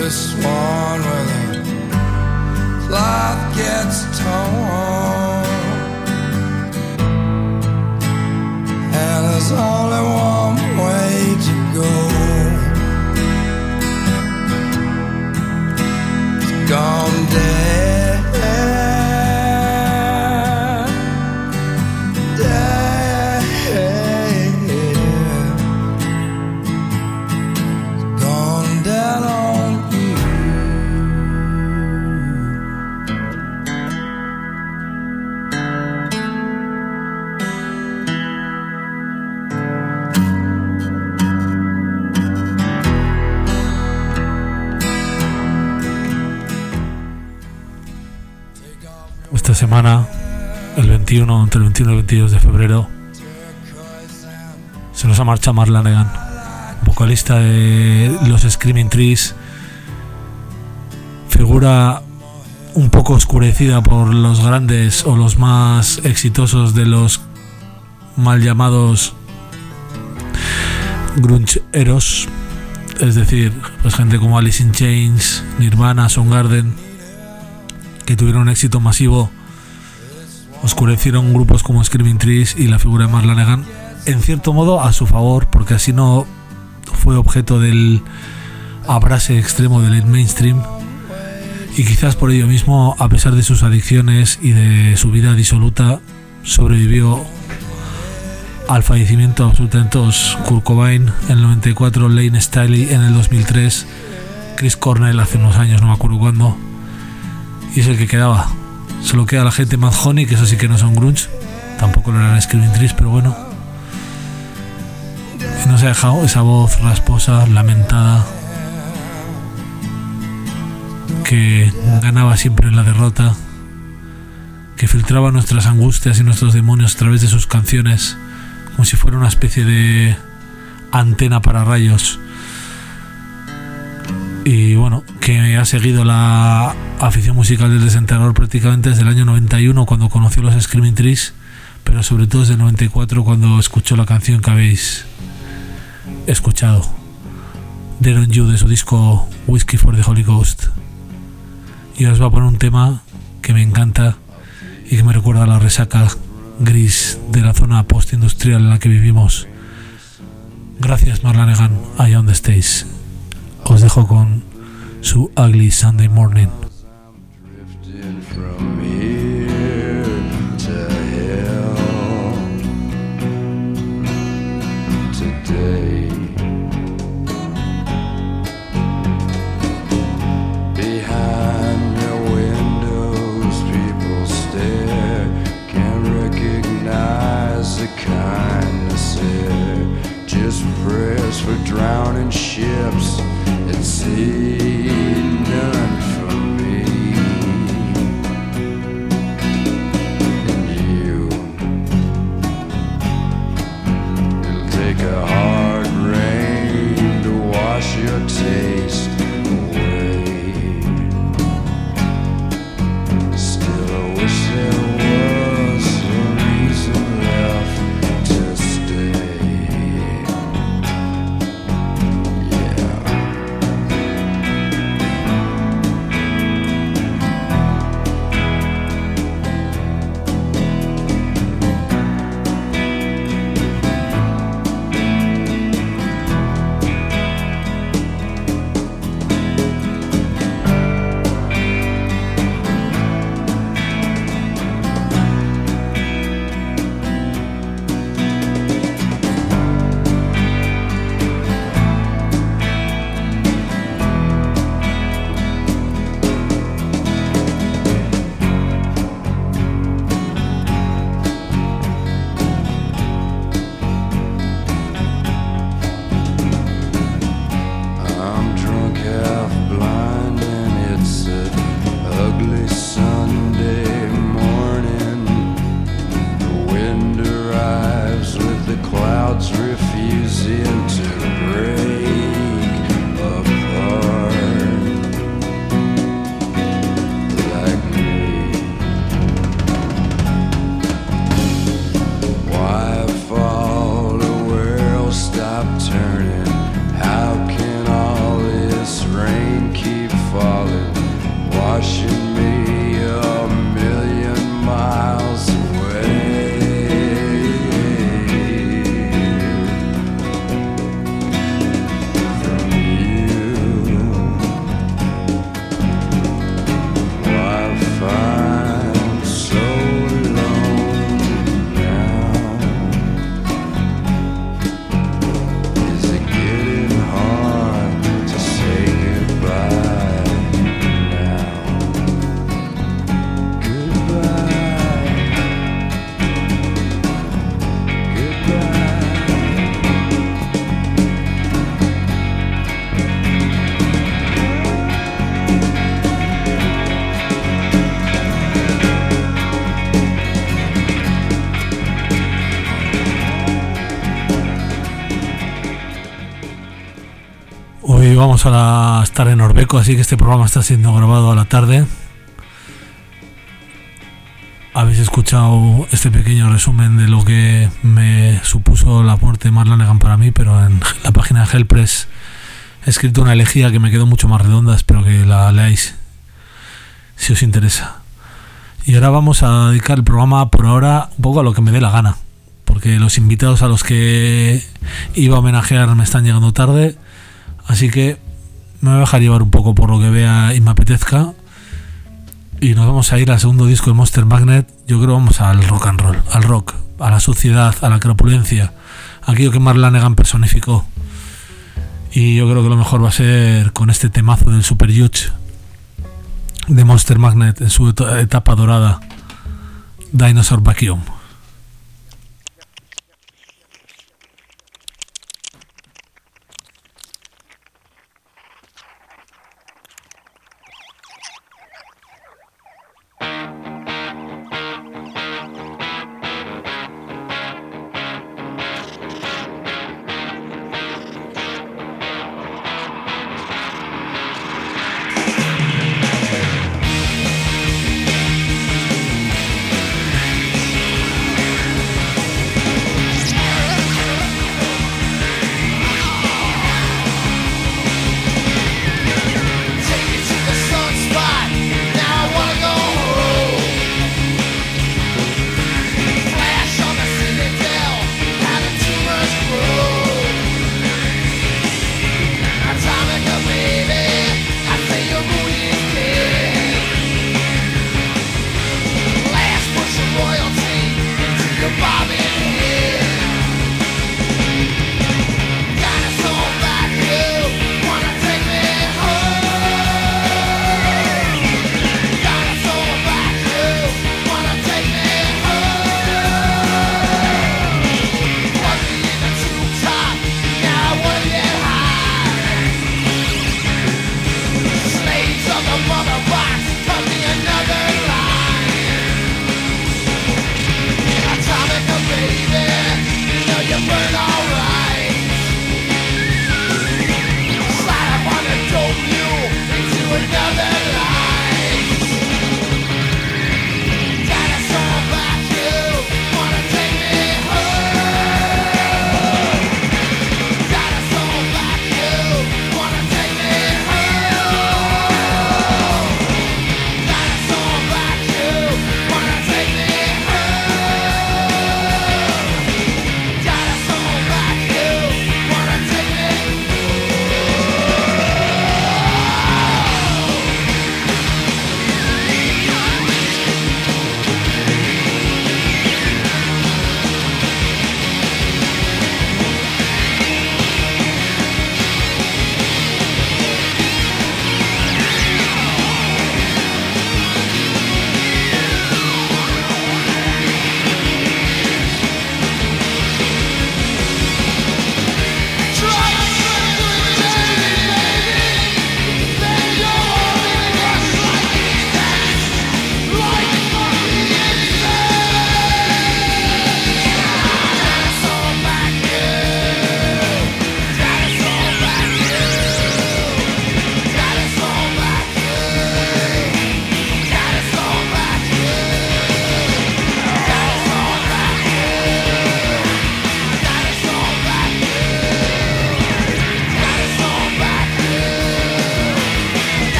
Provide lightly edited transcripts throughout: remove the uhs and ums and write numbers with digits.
this one where the cloth gets torn, and there's only one way to go. It's gone dead. Esta semana, entre el 21 y el 22 de febrero, se nos ha marchado Mark Lanegan, vocalista de los Screaming Trees, figura un poco oscurecida por los grandes o los más exitosos de los mal llamados grungeeros, es decir, pues gente como Alice in Chains, Nirvana, Soundgarden, que tuvieron un éxito masivo, oscurecieron grupos como Screaming Trees y la figura de Mark Lanegan, en cierto modo a su favor, porque así no fue objeto del abrase extremo del mainstream, y quizás por ello mismo, a pesar de sus adicciones y de su vida disoluta, sobrevivió al fallecimiento absolutamente Kurt Cobain en el 94, Lane Staley en el 2003, Chris Cornell hace unos años, no me acuerdo cuándo, y es el que quedaba. Solo queda la gente Mad Honey, que eso sí que no son grunge, tampoco lo eran Screaming Trees, pero bueno, y nos ha dejado esa voz rasposa, lamentada, que ganaba siempre en la derrota, que filtraba nuestras angustias y nuestros demonios a través de sus canciones, como si fuera una especie de antena para rayos. Y bueno, que ha seguido la afición musical del desenterrador prácticamente desde el año 91, cuando conoció los Screaming Trees, pero sobre todo desde el 94, cuando escuchó la canción que habéis escuchado, Dead on You, de su disco Whiskey for the Holy Ghost. Y os voy a poner un tema que me encanta y que me recuerda a la resaca gris de la zona postindustrial en la que vivimos. Gracias, Mark Lanegan, allá donde estéis. Os dejo con su Ugly Sunday Morning. For drowning ships at sea, none for me and you. It'll take a hard rain to wash your taste away. Still I wish there was a reason left to stay. vamos a estar en Orbeco, así que este programa está siendo grabado a la tarde. Habéis escuchado este pequeño resumen de lo que me supuso la muerte de Mark Lanegan para mí, pero en la página de Hellpress he escrito una elegía que me quedó mucho más redonda, espero que la leáis si os interesa. Y ahora vamos a dedicar el programa por ahora un poco a lo que me dé la gana, porque los invitados a los que iba a homenajear me están llegando tarde, así que me voy a dejar llevar un poco por lo que vea y me apetezca. Y nos vamos a ir al segundo disco de Monster Magnet. Yo creo que vamos al rock and roll, al rock, a la suciedad, a la crapulencia, aquello que Mark Lanegan personificó. Y yo creo que lo mejor va a ser con este temazo del Super Huge de Monster Magnet en su etapa dorada, Dinosaur Vacuum.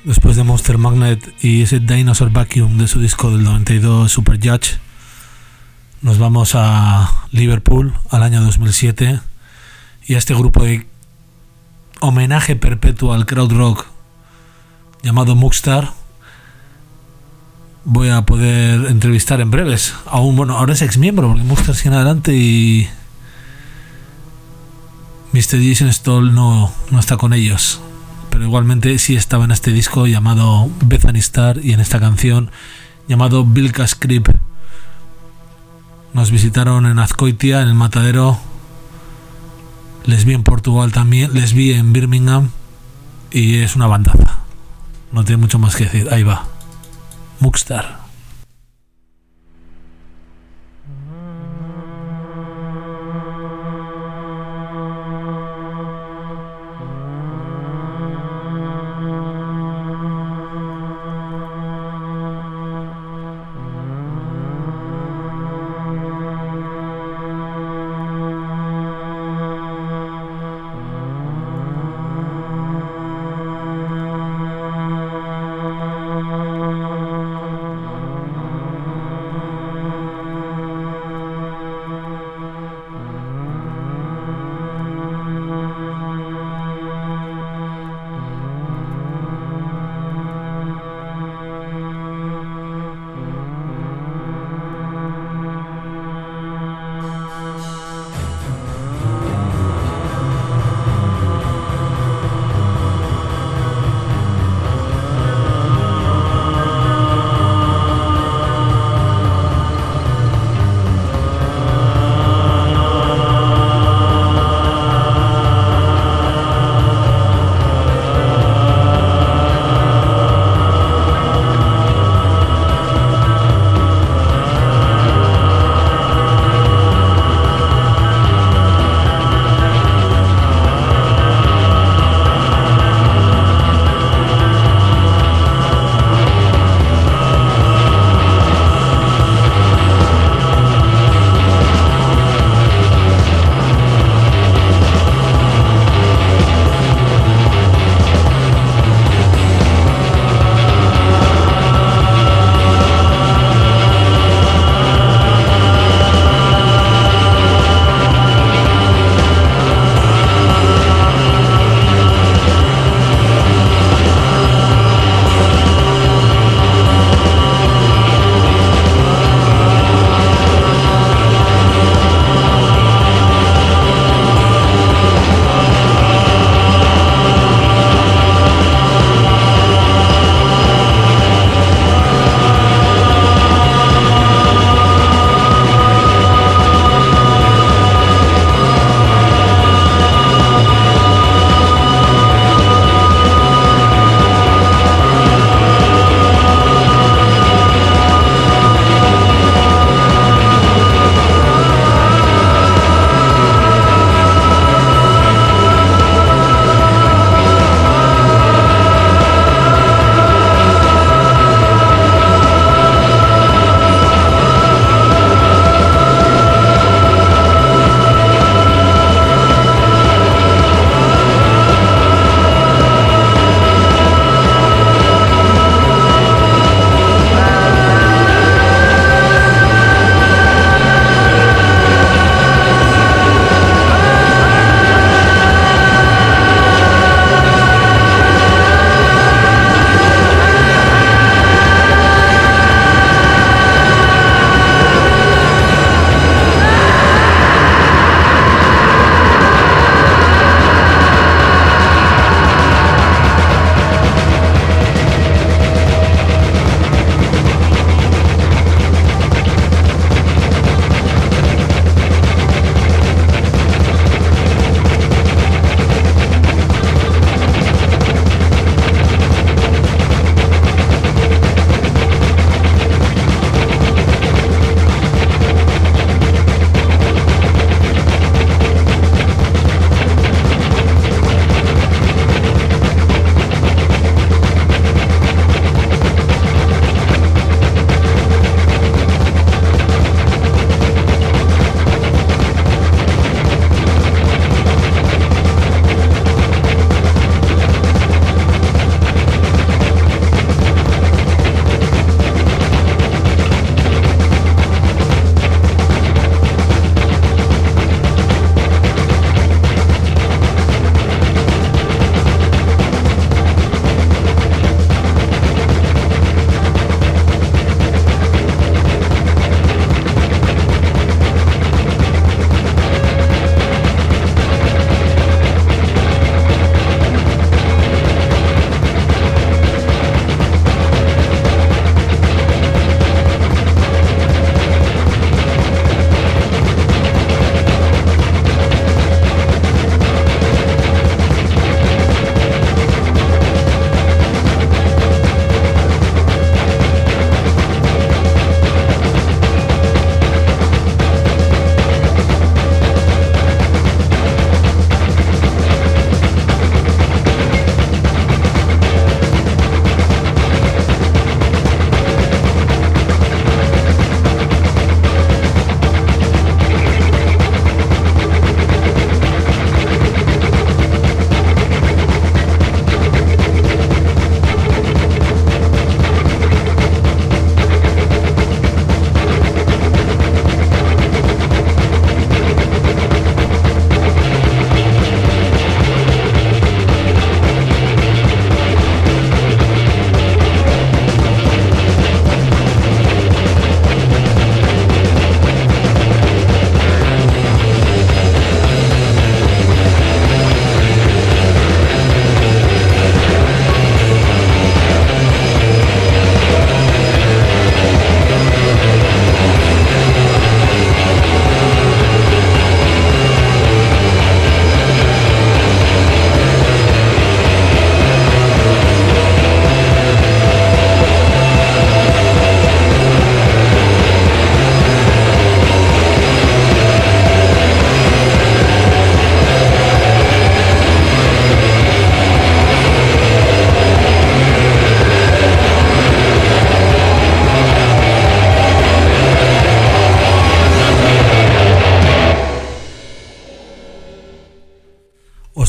Después de Monster Magnet y ese Dinosaur Vacuum de su disco del 92 Super Judge, nos vamos a Liverpool al año 2007 y a este grupo de homenaje perpetuo al crowd rock llamado Mugstar. Voy a poder entrevistar en breves ahora es ex miembro, porque Mugstar sigue adelante y Mr. Jason Stoll no está con ellos, pero igualmente sí estaba en este disco llamado Bethany Star y en esta canción llamado Vilkas Creep. Nos visitaron en Azkoitia, en el Matadero, les vi en Portugal también, les vi en Birmingham y es una bandaza, no tiene mucho más que decir. Ahí va Mugstar.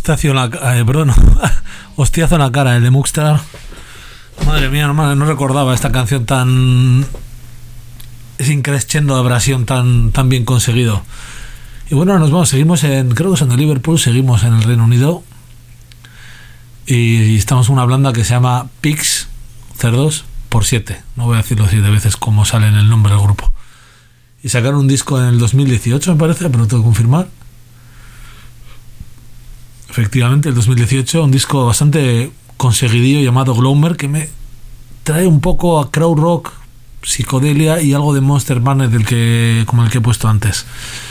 Hostiazo en la, perdón, hostiazo en la cara, el de Muxtar. Madre mía, no recordaba esta canción tan... Es increscendo de abrasión tan bien conseguido. Y bueno, nos vamos, seguimos creo que son de Liverpool, seguimos en el Reino Unido. Y estamos en una blanda que se llama Pigs, cerdos, por 7. No voy a decirlo 7 veces como sale en el nombre del grupo. Y sacaron un disco en el 2018, me parece, pero tengo que confirmar. Efectivamente, el 2018, un disco bastante conseguidillo llamado Glowmer, que me trae un poco a crowd rock, psicodelia y algo de Monster Magnet como el que he puesto antes.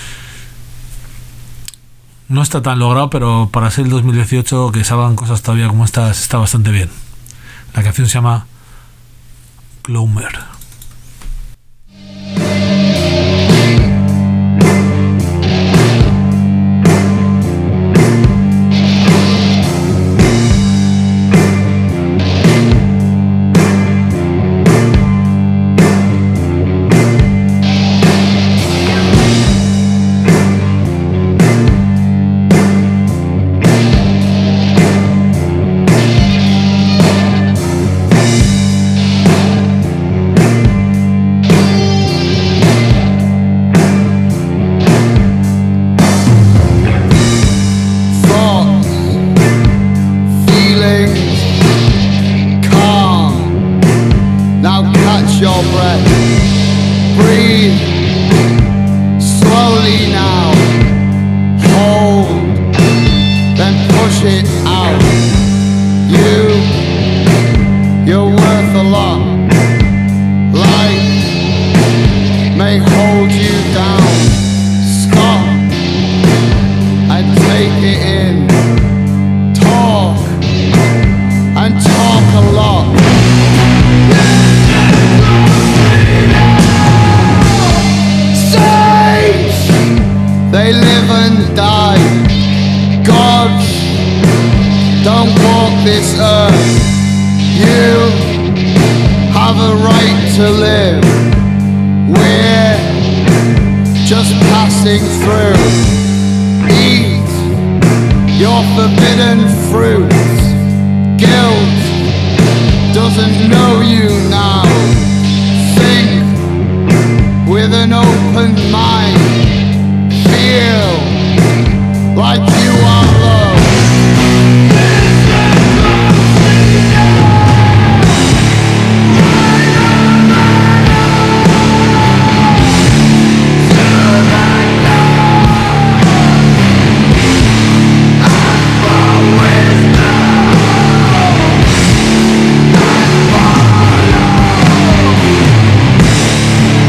No está tan logrado, pero para ser el 2018 que salgan cosas todavía como estas está bastante bien. La canción se llama Glowmer.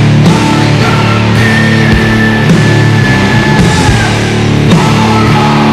Oh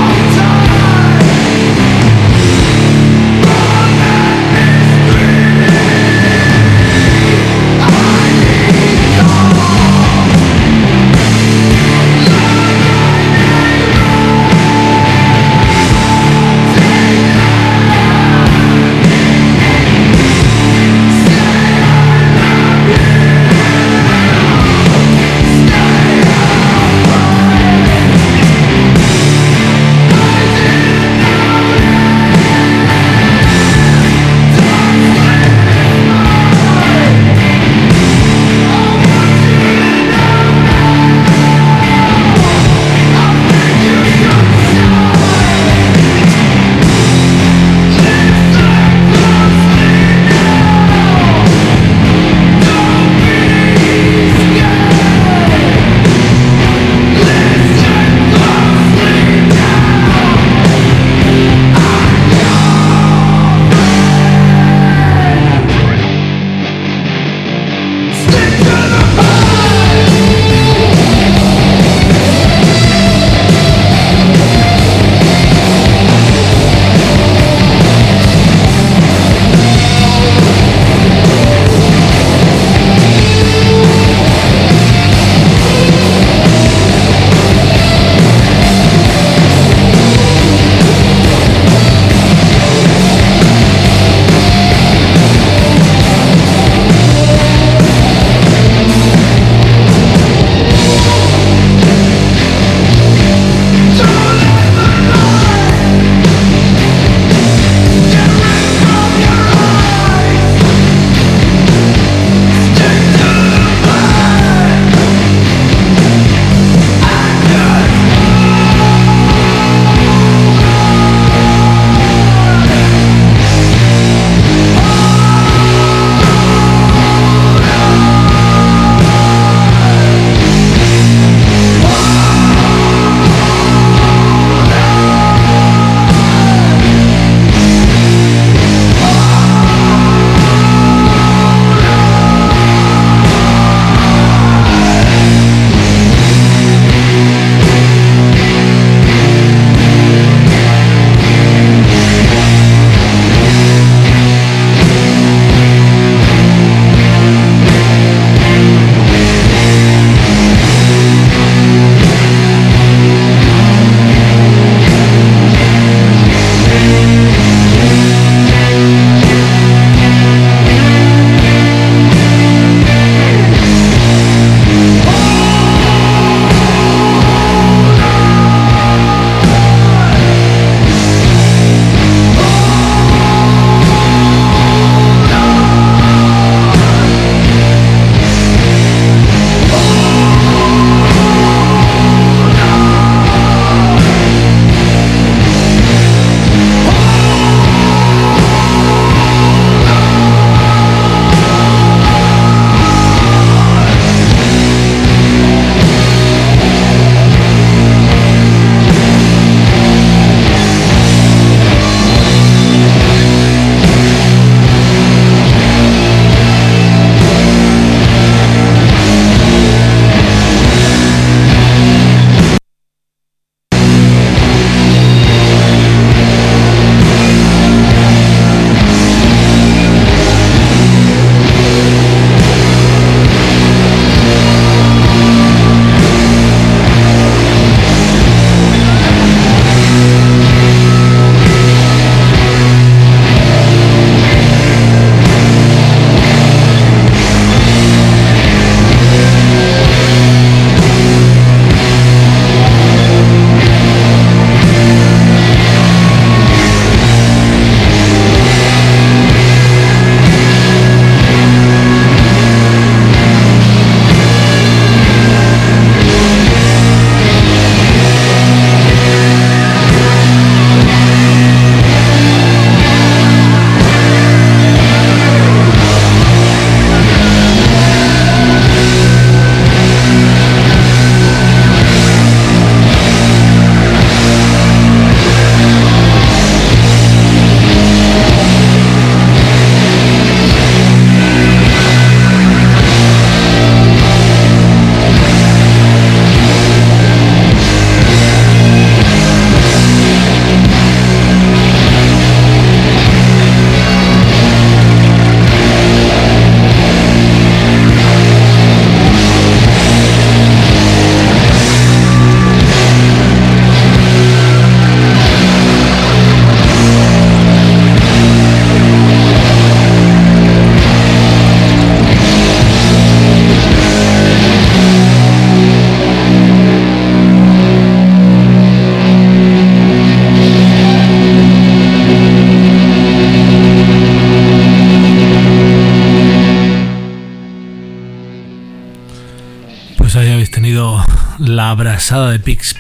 sonido, la abrasada de Pix.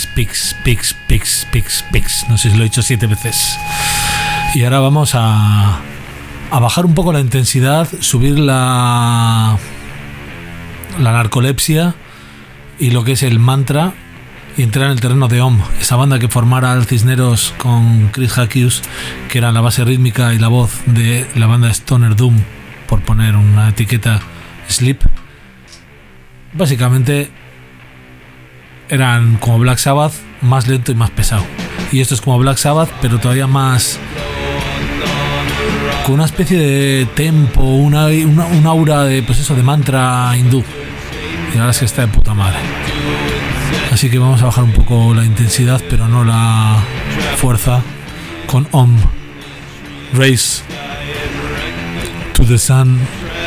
No sé si lo he dicho 7 veces. Y ahora vamos a bajar un poco la intensidad, subir la narcolepsia y lo que es el mantra, y entrar en el terreno de Om, esa banda que formara al Cisneros con Chris Hackius, que era la base rítmica y la voz de la banda Stoner Doom, por poner una etiqueta Sleep. Básicamente eran como Black Sabbath, más lento y más pesado. Y esto es como Black Sabbath, pero todavía más, con una especie de tempo, una aura de, pues eso, de mantra hindú. Y la verdad es que está de puta madre. Así que vamos a bajar un poco la intensidad, pero no la fuerza, con Om, Race to the Sun.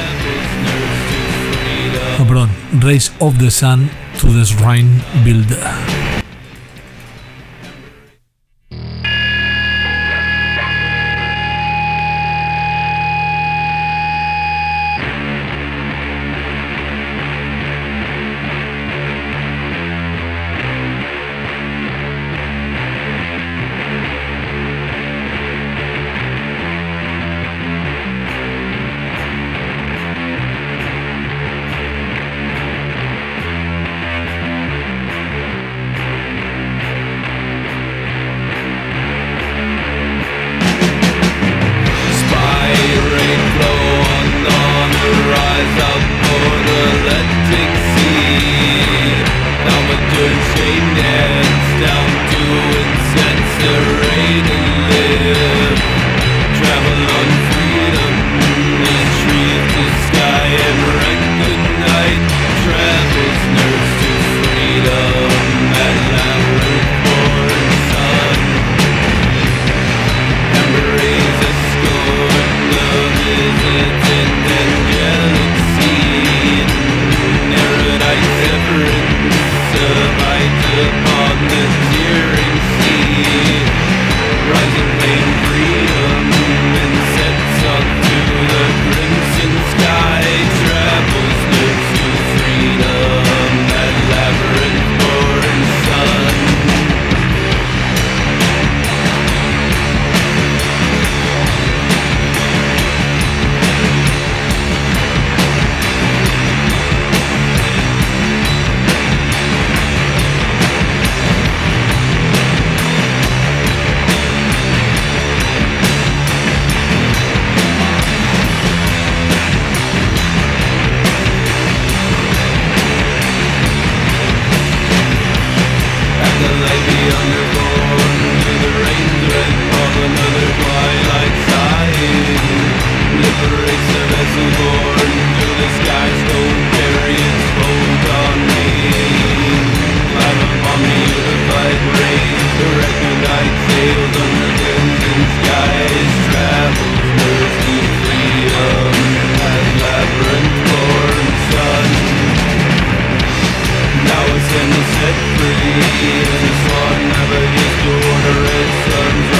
No, perdón, Race of the Sun to the Shrine Builder.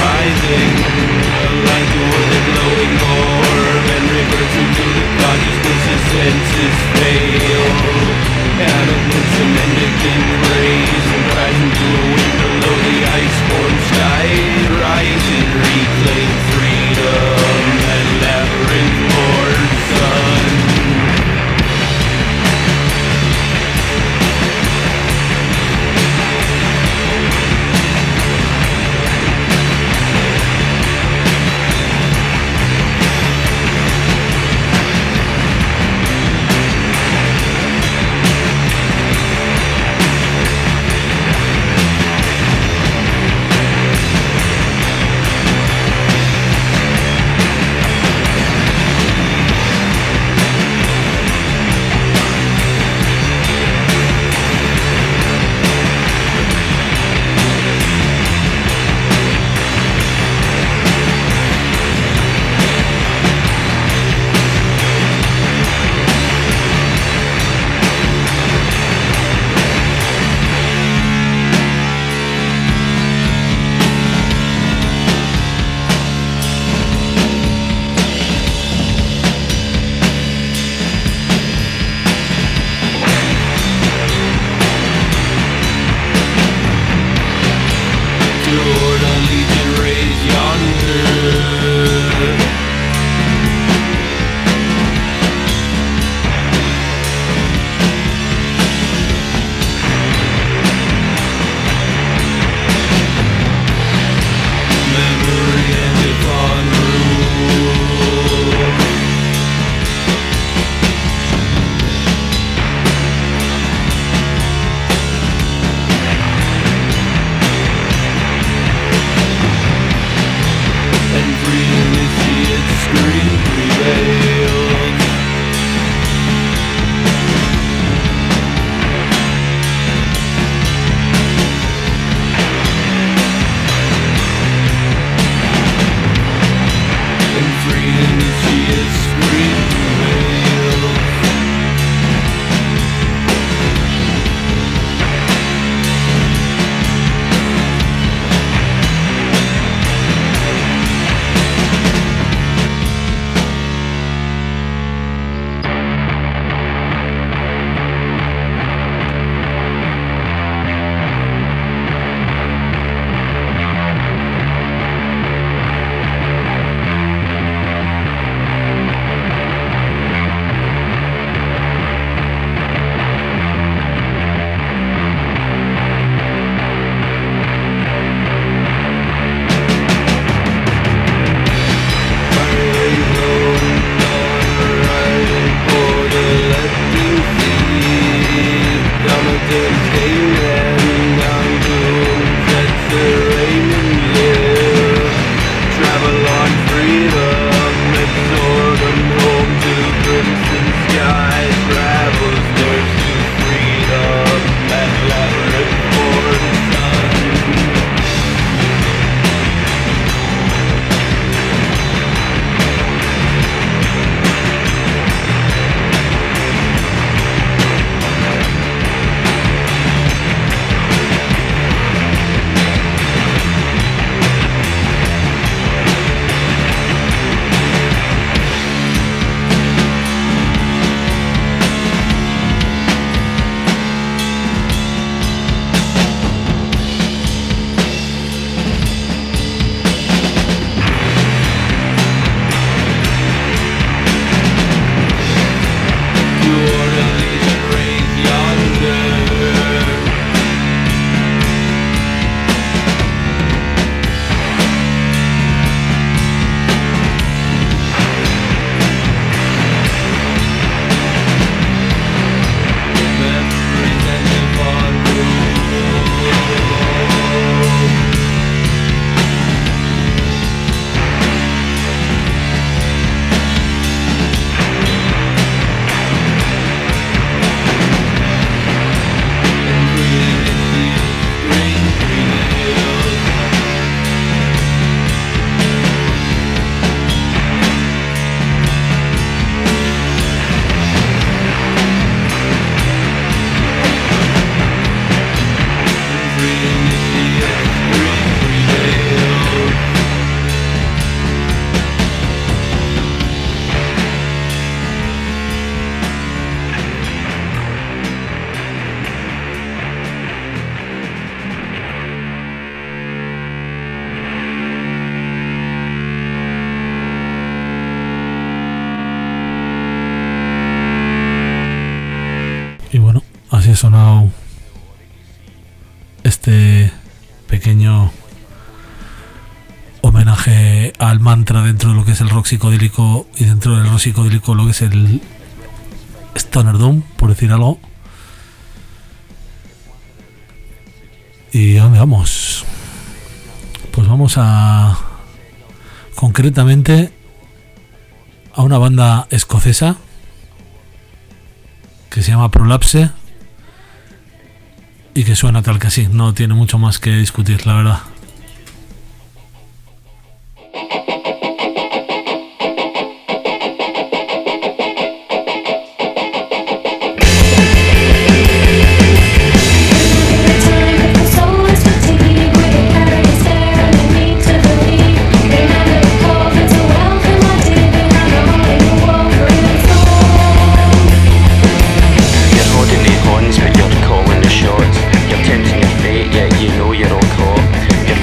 Like the glowing orb and reverts into the consciousness sonado este pequeño homenaje al mantra dentro de lo que es el rock psicodélico y dentro del rock psicodélico lo que es el Stoner Doom, por decir algo. ¿Y a dónde vamos? Pues vamos concretamente a una banda escocesa que se llama Prolapse y que suena tal que así, no tiene mucho más que discutir, la verdad. You're tempting your fate, yet you know you're all caught. You're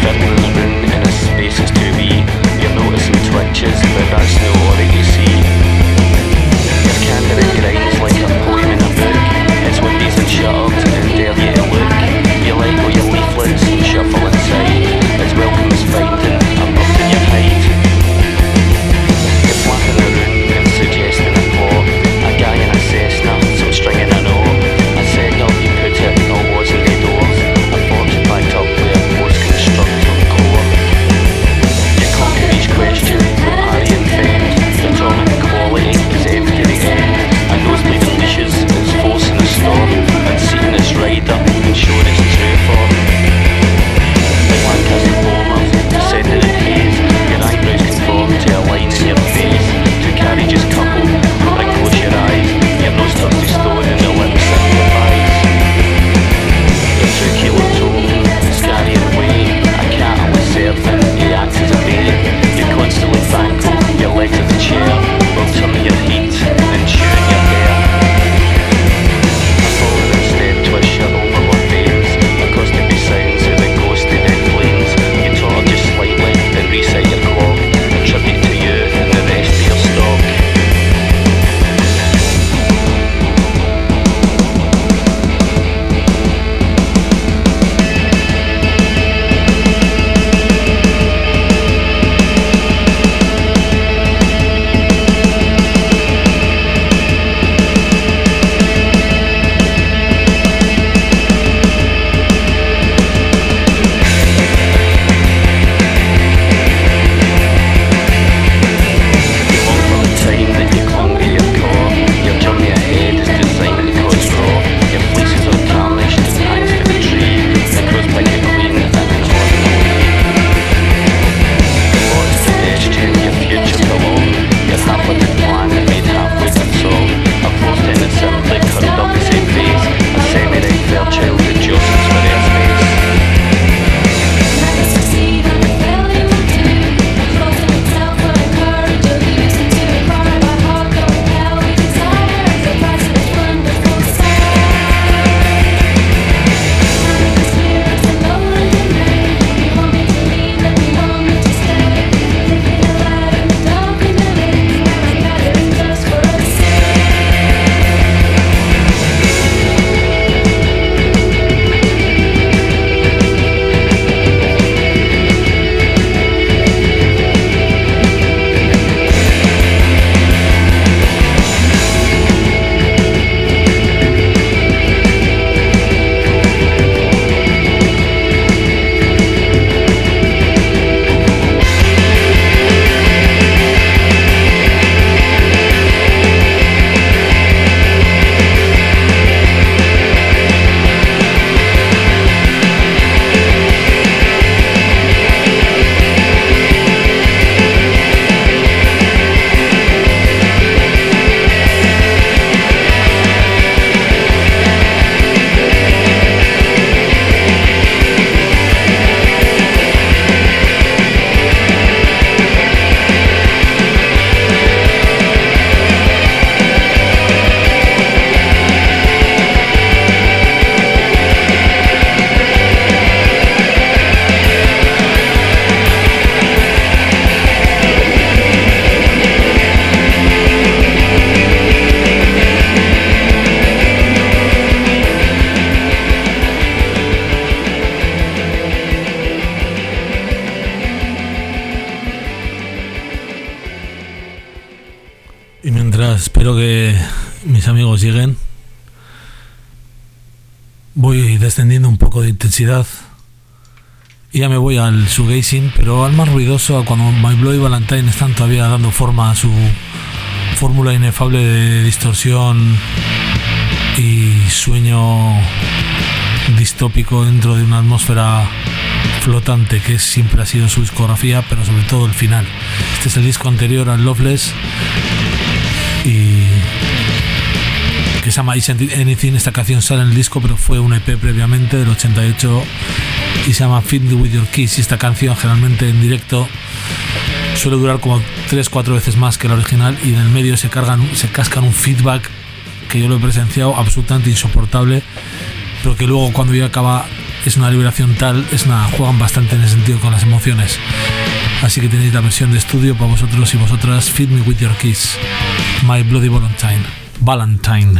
Y mientras espero que mis amigos lleguen, voy descendiendo un poco de intensidad y ya me voy al shoegazing, pero al más ruidoso, a cuando My Bloody Valentine están todavía dando forma a su fórmula inefable de distorsión y sueño distópico dentro de una atmósfera flotante que siempre ha sido su discografía, pero sobre todo el final. Este es el disco anterior al Loveless y que se llama Isn't Anything. Esta canción sale en el disco, pero fue un EP previamente del 88 y se llama Feed Me With Your Kiss. Y esta canción generalmente en directo suele durar como 3-4 veces más que la original, y en el medio se cascan un feedback que yo lo he presenciado absolutamente insoportable, pero que luego cuando ya acaba es una liberación tal, juegan bastante en ese sentido con las emociones. Así que tenéis la versión de estudio para vosotros y vosotras. Feed Me With Your Kiss, My Bloody Valentine.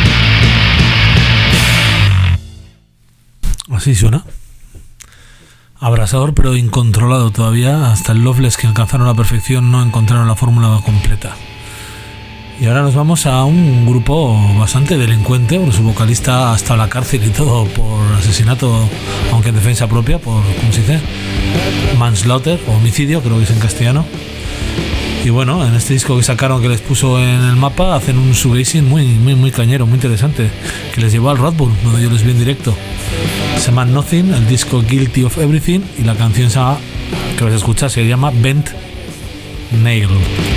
Así suena. Abrasador pero incontrolado todavía. Hasta el Loveless, que alcanzaron la perfección, no encontraron la fórmula completa. Y ahora nos vamos a un grupo bastante delincuente, porque su vocalista ha estado en la cárcel y todo por asesinato, aunque en defensa propia, por, ¿cómo se dice? Manslaughter, o homicidio, creo que es en castellano. Y bueno, en este disco que sacaron, que les puso en el mapa, hacen un shoegazing muy cañero, muy interesante, que les llevó al Red Bull, donde yo les vi en directo. Se llama Nothing, el disco Guilty of Everything, y la canción que vais a escuchar se llama Bent Nail.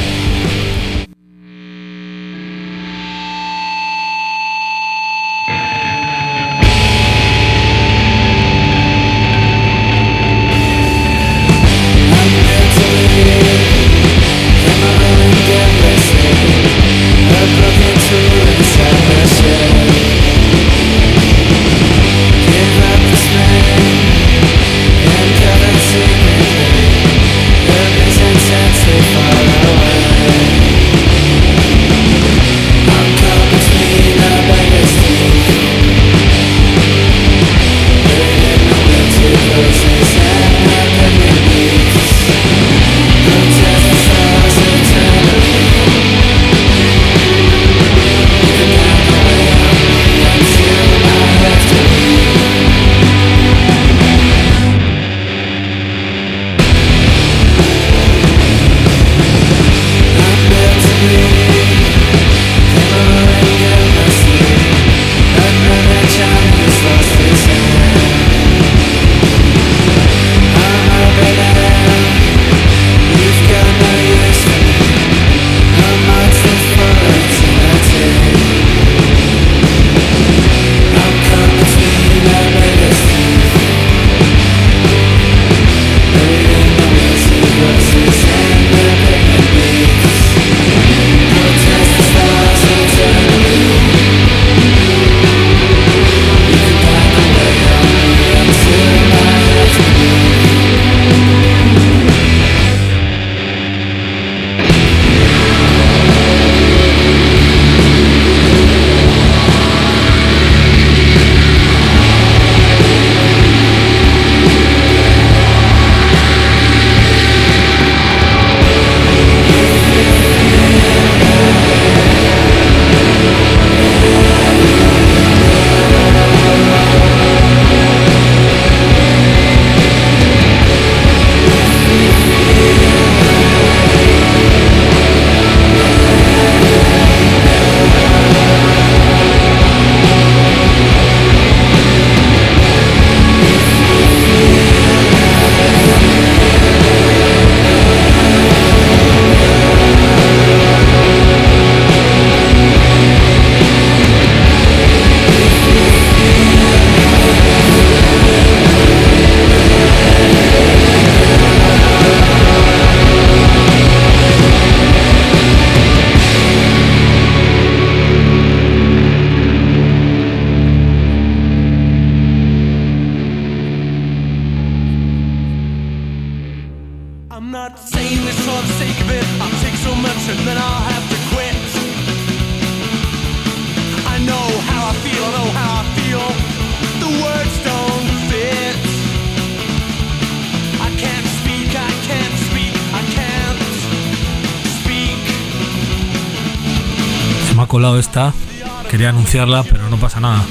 Colado esta, quería anunciarla, pero no pasa nada.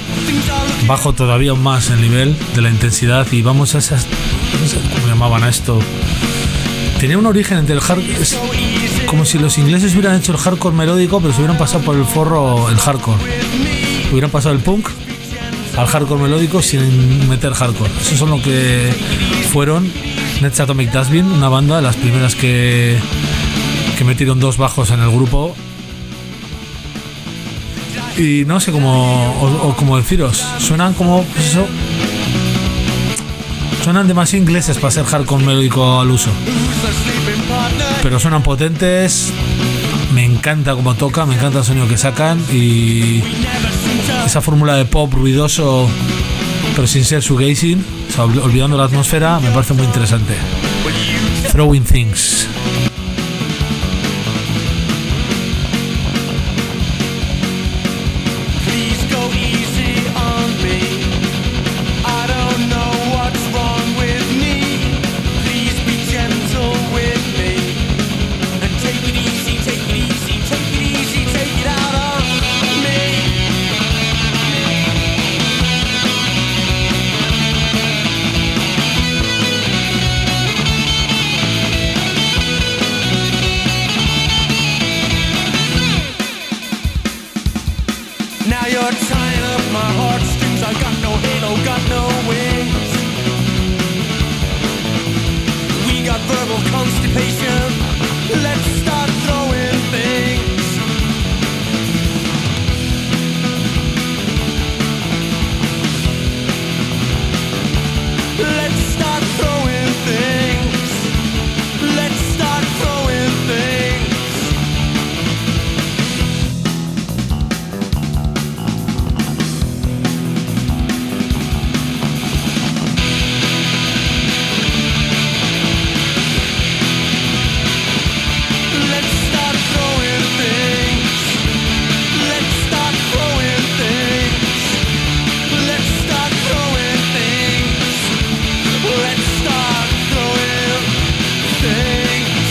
Bajo todavía más el nivel de la intensidad y vamos a esas, no sé cómo llamaban a esto. Tenía un origen entre el hardcore, es como si los ingleses hubieran hecho el hardcore melódico, pero se hubieran pasado por el forro el hardcore. Hubieran pasado el punk al hardcore melódico sin meter hardcore. Eso son lo que fueron Ned's Atomic Dustbin, una banda de las primeras que metieron dos bajos en el grupo. Y no sé cómo deciros, suenan como pues eso, suenan demasiado ingleses para ser hardcore melódico al uso, pero suenan potentes. Me encanta cómo toca, me encanta el sonido que sacan y esa fórmula de pop ruidoso pero sin ser shoegazing, o sea, olvidando la atmósfera, me parece muy interesante. Throwing Things. Easy on me. I don't know what's wrong with me. no wings. We got verbal constipation. Let's start throwing things. Let's start throwing things. Let's start throwing things. Let's start throwing things. Let's start throwing things. Let's start throwing things. Let's start throwing things.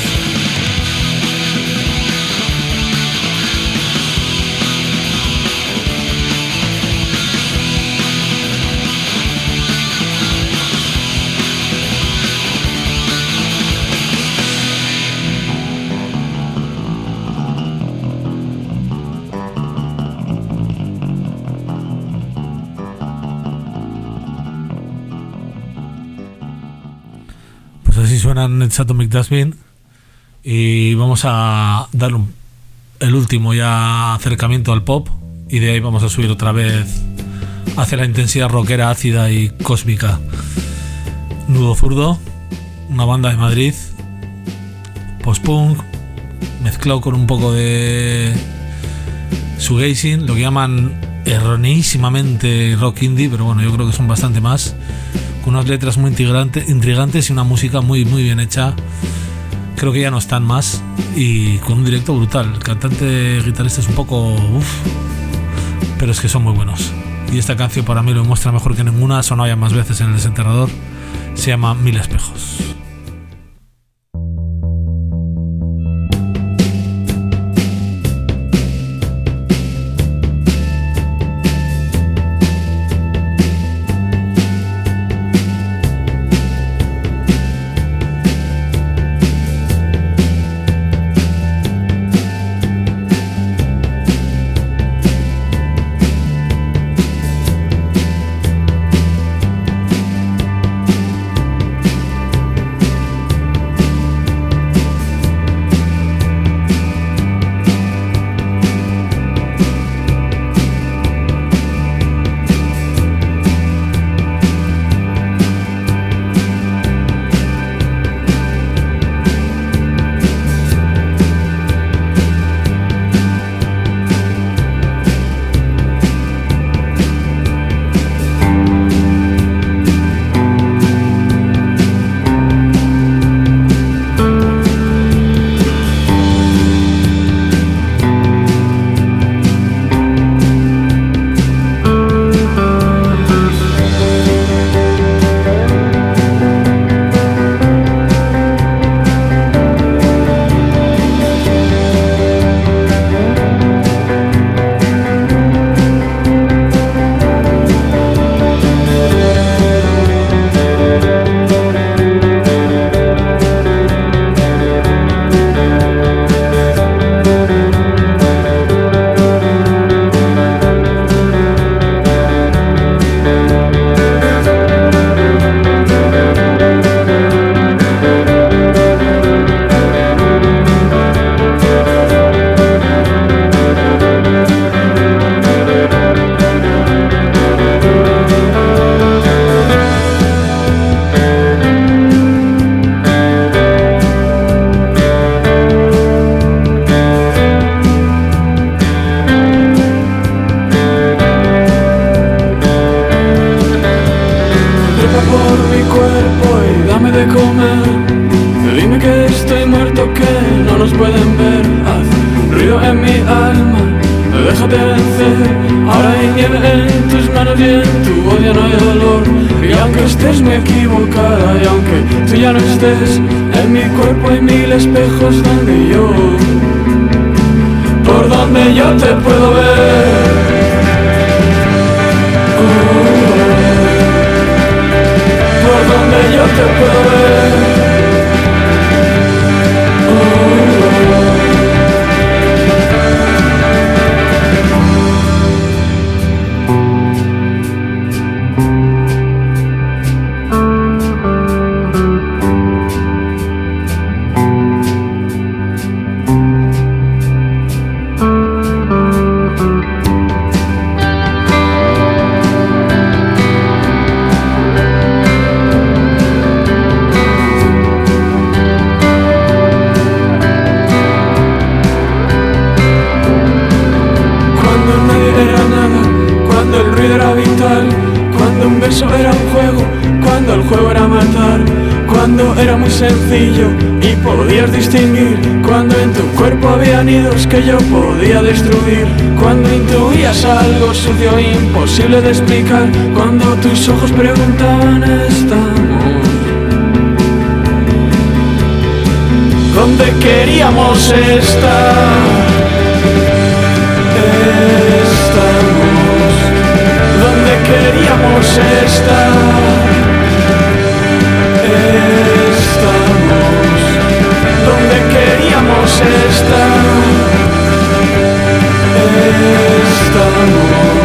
Pues así suenan Ned's Atomic Dustbin y vamos a dar el último ya acercamiento al pop y de ahí vamos a subir otra vez hacia la intensidad rockera ácida y cósmica. Nudo Zurdo, una banda de Madrid, post-punk mezclado con un poco de shoegazing, lo que llaman erroneísimamente rock indie, pero bueno, yo creo que son bastante más, con unas letras muy intrigantes y una música muy muy bien hecha. Creo que ya no están más y con un directo brutal. El cantante guitarrista es un poco pero es que son muy buenos. Y esta canción para mí lo muestra mejor que ninguna, sonaba ya más veces en el Desenterrador. Se llama Mil Espejos. En mi cuerpo hay mil espejos donde yo, por donde yo te puedo ver. Por donde yo te puedo ver. era muy sencillo y podías distinguir cuando en tu cuerpo había nidos que yo podía destruir. Cuando intuías algo sucio e imposible de explicar, cuando tus ojos preguntaban ¿estamos? ¿Dónde queríamos estar? Estamos donde queríamos estar. Estamos donde queríamos estar. Estamos.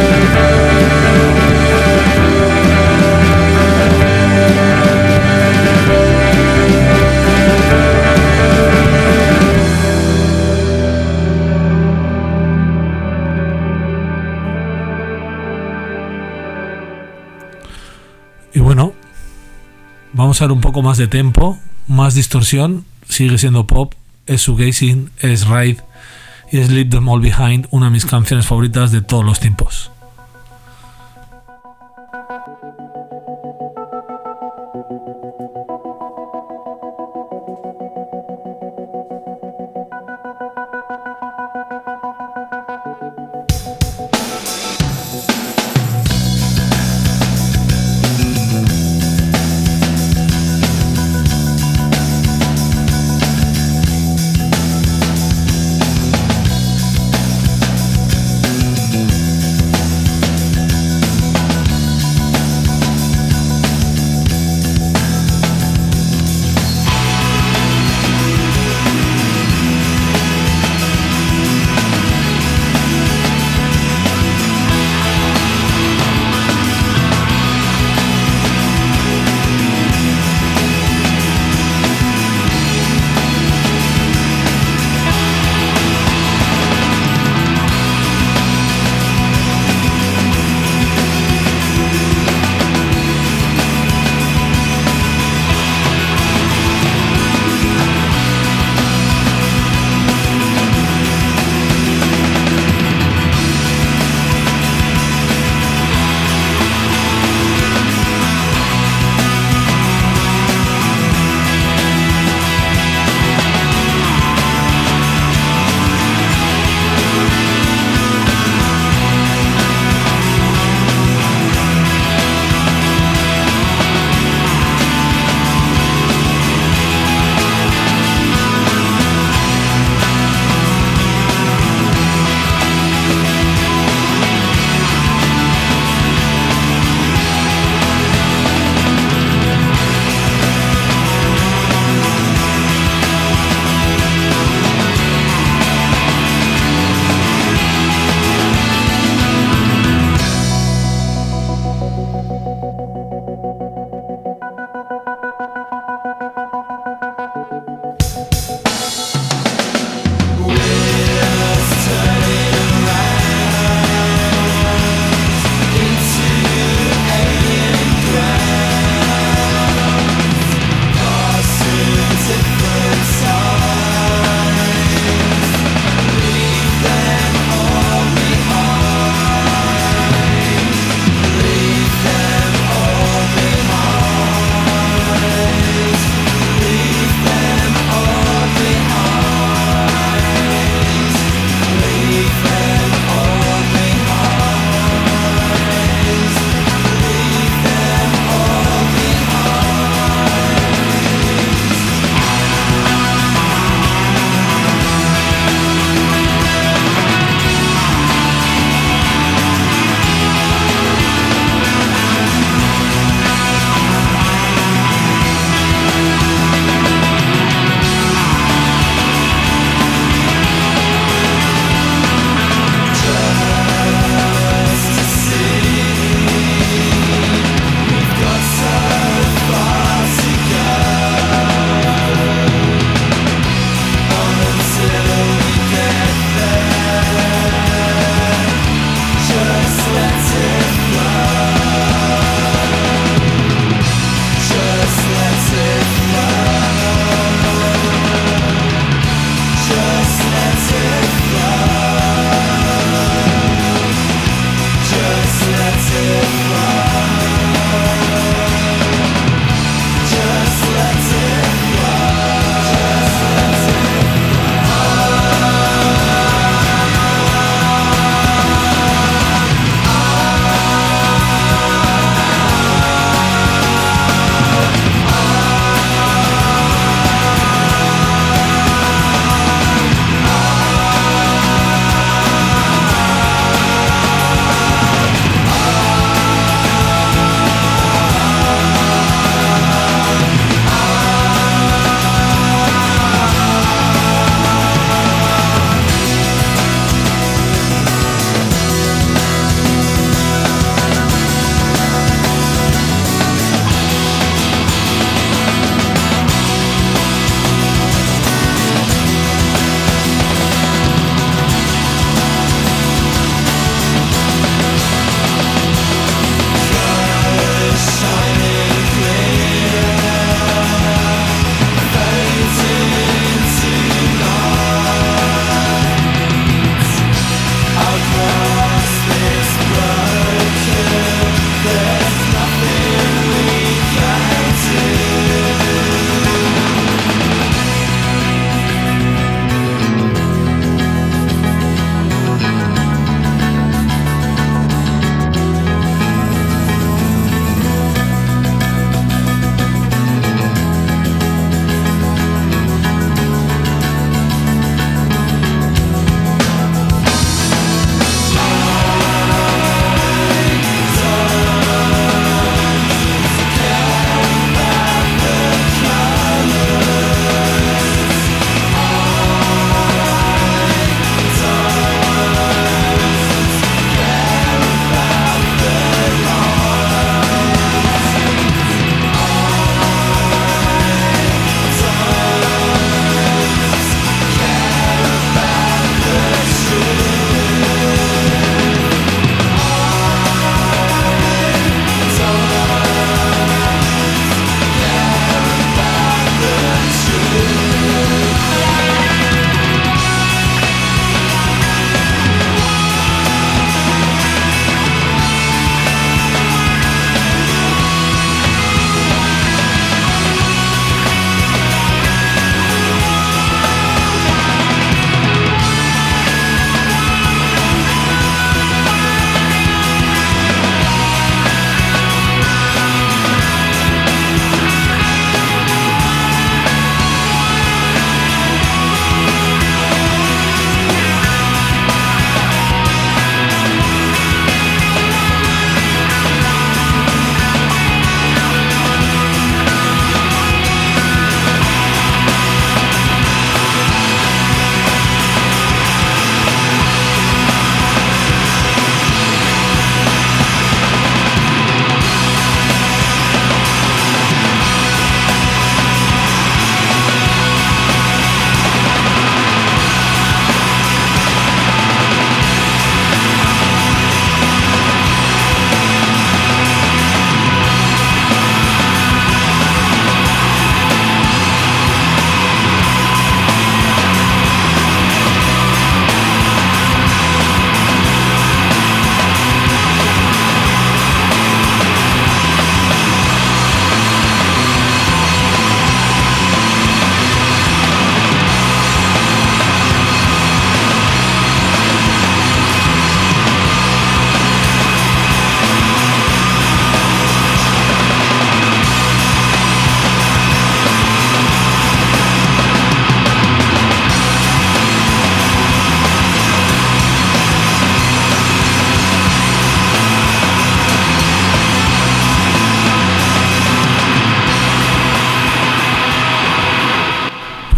Y bueno, vamos a ver un poco más de tempo, más distorsión. Sigue siendo pop, es shoegazing, es ride y es Leave Them All Behind, una de mis canciones favoritas de todos los tiempos.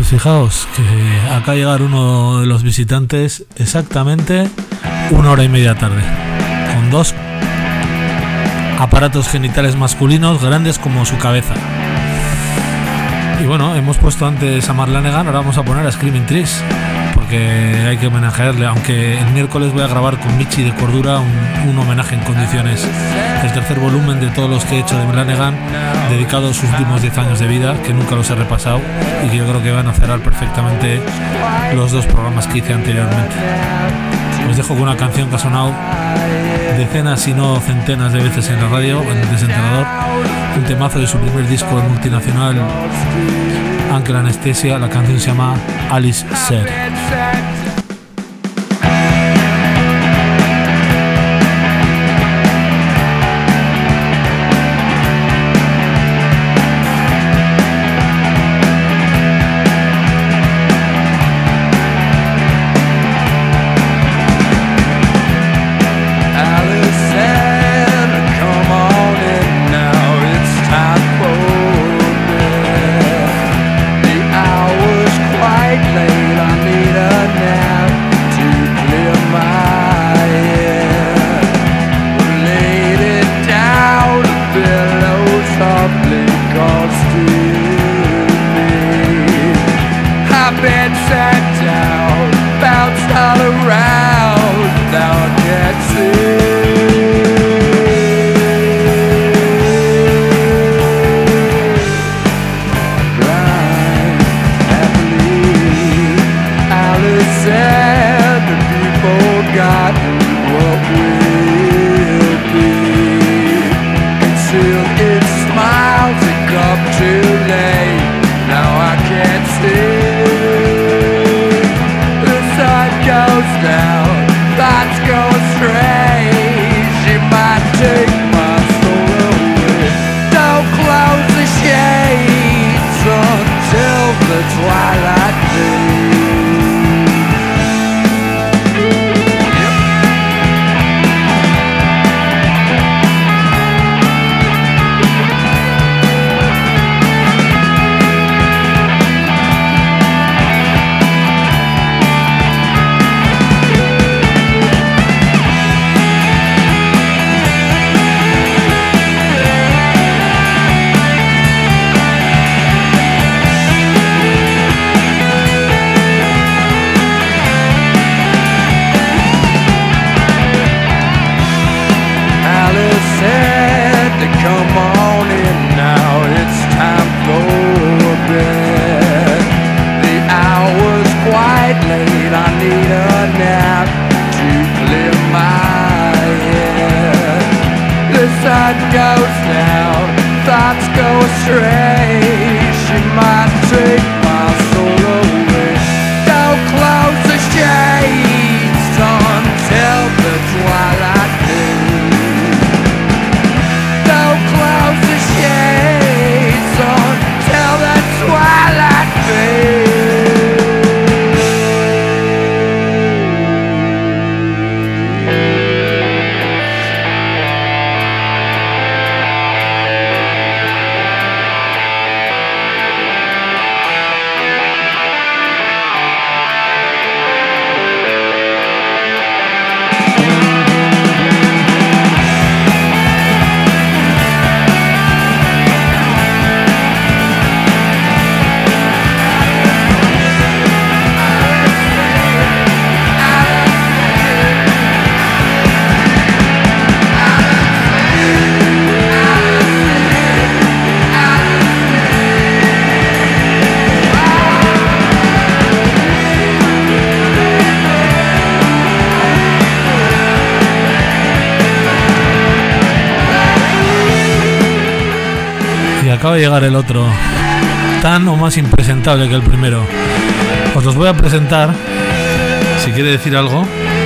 fijaos que acá llegar uno de los visitantes exactamente 1 hora y media tarde, con 2 aparatos genitales masculinos grandes como su cabeza. Y bueno, hemos puesto antes a Mark Lanegan, ahora vamos a poner a Screaming Trees, porque hay que homenajearle, aunque el miércoles voy a grabar con Michi de Cordura un homenaje en condiciones, el tercer volumen de todos los que he hecho de Lanegan, dedicado a sus últimos 10 años de vida, que nunca los he repasado y que yo creo que van a cerrar perfectamente los 2 programas que hice anteriormente. Os dejo con una canción que ha sonado decenas si no centenas de veces en la radio, en el Desenterrador, un temazo de su primer disco de Multinacional, Uncle Anesthesia. La canción se llama Alice Said. Acaba de llegar el otro, tan o más impresentable que el primero. Os los voy a presentar, si quiere decir algo.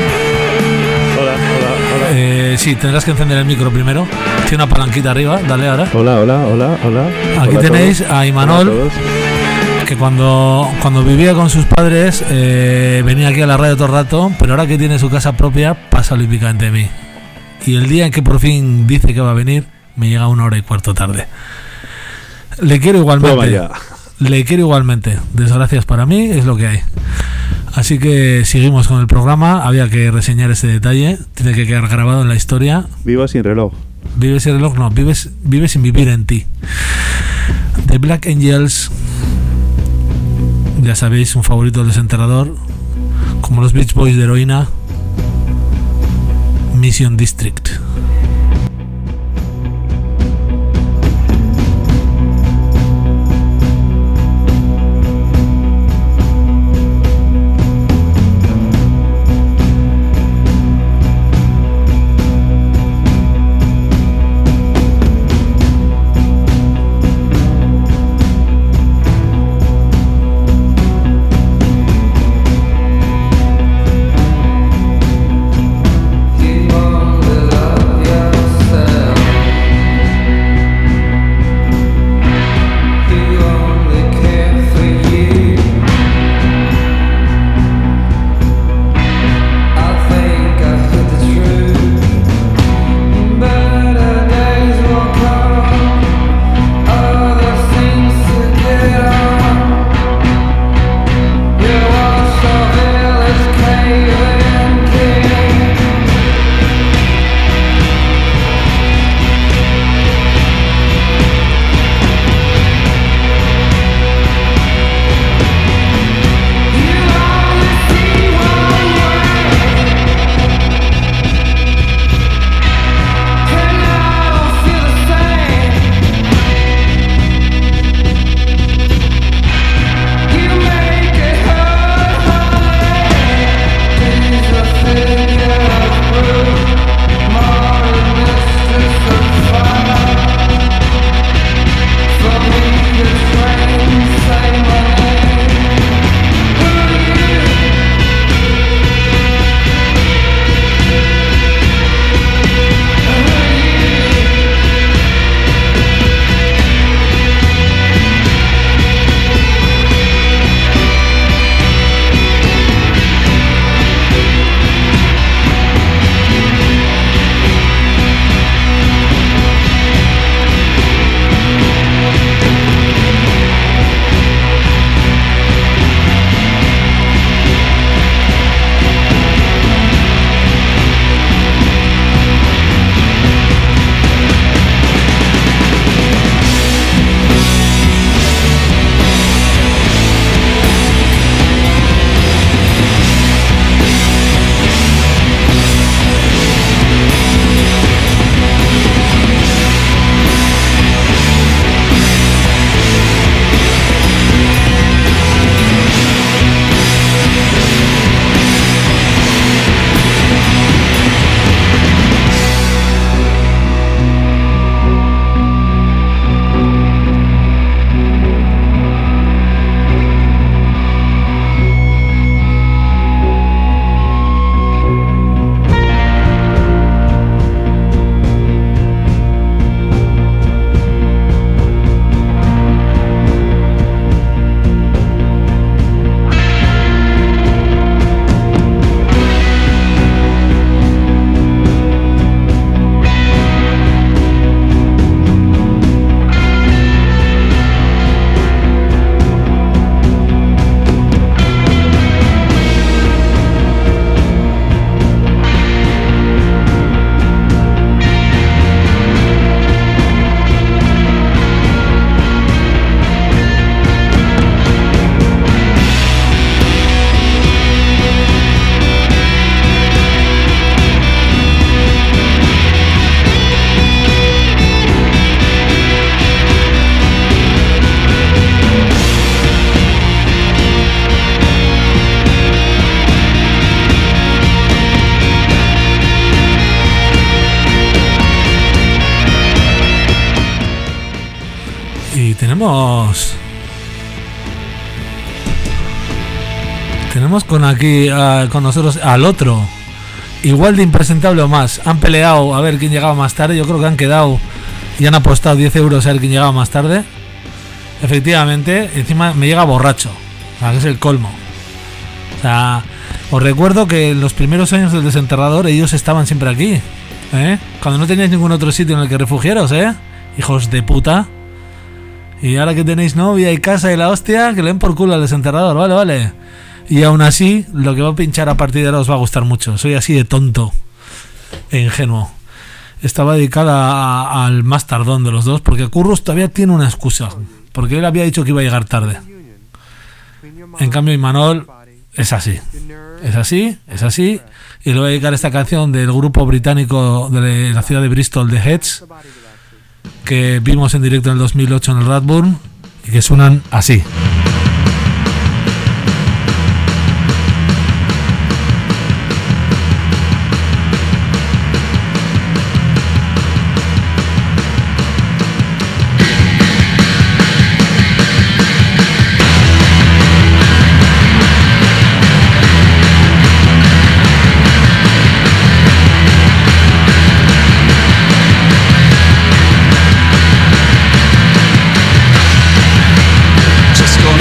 Hola. Sí, tendrás que encender el micro primero. Tiene una palanquita arriba, dale ahora. Hola. Aquí tenéis a Imanol, que cuando vivía con sus padres venía aquí a la radio todo el rato, pero ahora que tiene su casa propia pasa olímpicamente de mí. Y el día en que por fin dice que va a venir, me llega 1 hora y cuarto tarde. Le quiero igualmente. le quiero igualmente. Desgracias para mí, es lo que hay. Así que seguimos con el programa. Había que reseñar este detalle. Tiene que quedar grabado en la historia. Viva sin reloj. Vive sin reloj, no, vives sin vivir en ti. The Black Angels, ya sabéis, un favorito del desenterrador, como los Beach Boys de heroína. Mission District. Tenemos con aquí con nosotros al otro, igual de impresentable o más. Han peleado a ver quién llegaba más tarde. Yo creo que han quedado y han apostado 10 euros a ver quién llegaba más tarde. Efectivamente, encima me llega borracho, o sea, que es el colmo. O sea, os recuerdo que en los primeros años del desenterrador ellos estaban siempre aquí, cuando no teníais ningún otro sitio en el que refugiaros, hijos de puta. Y ahora que tenéis novia y casa y la hostia, que le den por culo al desenterrador, vale. Y aún así, lo que va a pinchar a partir de ahora os va a gustar mucho. Soy así de tonto e ingenuo. Estaba dedicada al más tardón de los dos, porque Currus todavía tiene una excusa, porque él había dicho que iba a llegar tarde. En cambio, Imanol es así, y le voy a dedicar esta canción del grupo británico de la ciudad de Bristol, The Heads, que vimos en directo en el 2008 en el Radburn, y que suenan así. Just go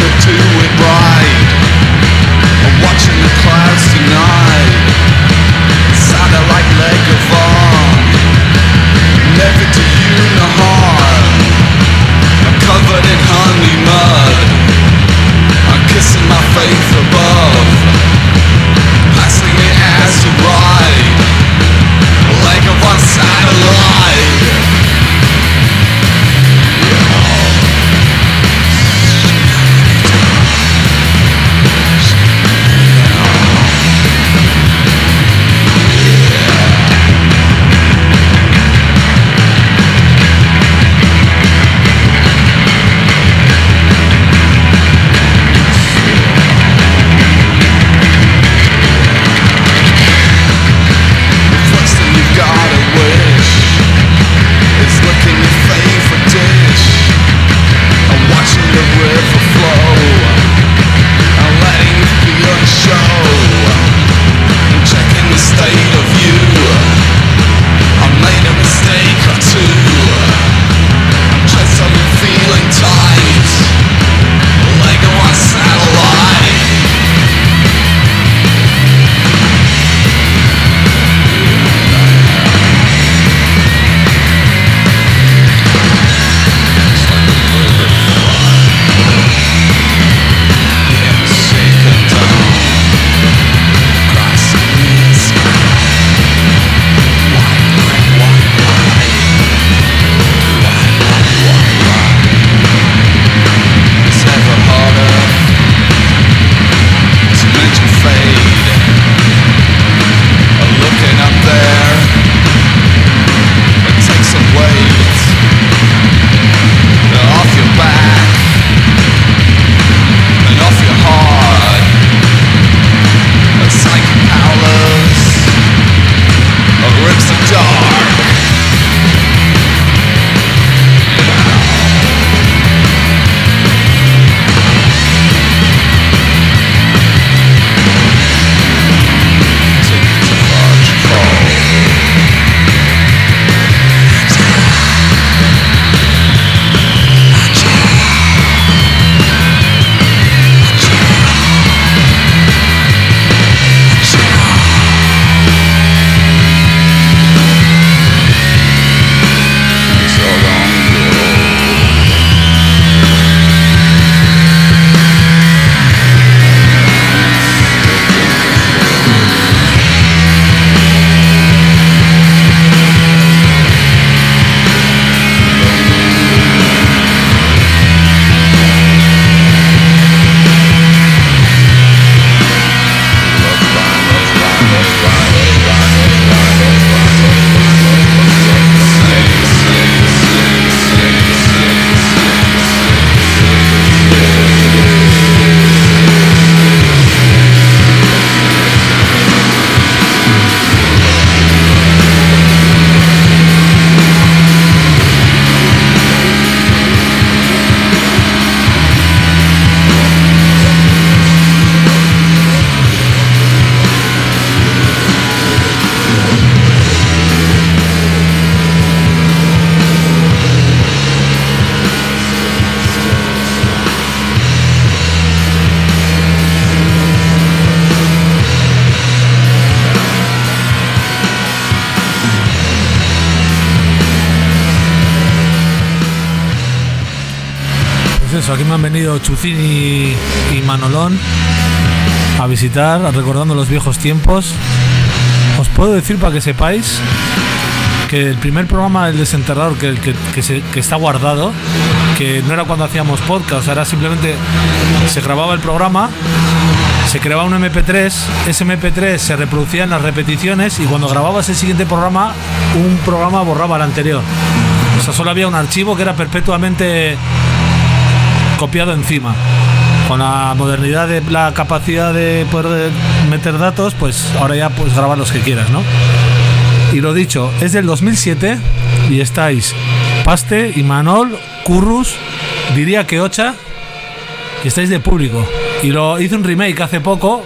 eso, aquí me han venido Chucín y Manolón a visitar, recordando los viejos tiempos. Os puedo decir, para que sepáis, que el primer programa del Desenterrador que está guardado, que no era cuando hacíamos podcast, o sea, era simplemente se grababa el programa, se creaba un MP3, ese MP3 se reproducía en las repeticiones y cuando grababas el siguiente programa, un programa borraba el anterior. O sea, solo había un archivo que era perpetuamente copiado encima. Con la modernidad de la capacidad de poder meter datos, pues ahora ya puedes grabar los que quieras, ¿no? Y lo dicho, es del 2007 y estáis Paste, Imanol, Currus, diría que Ocha, y estáis de público. Y lo hice un remake hace poco.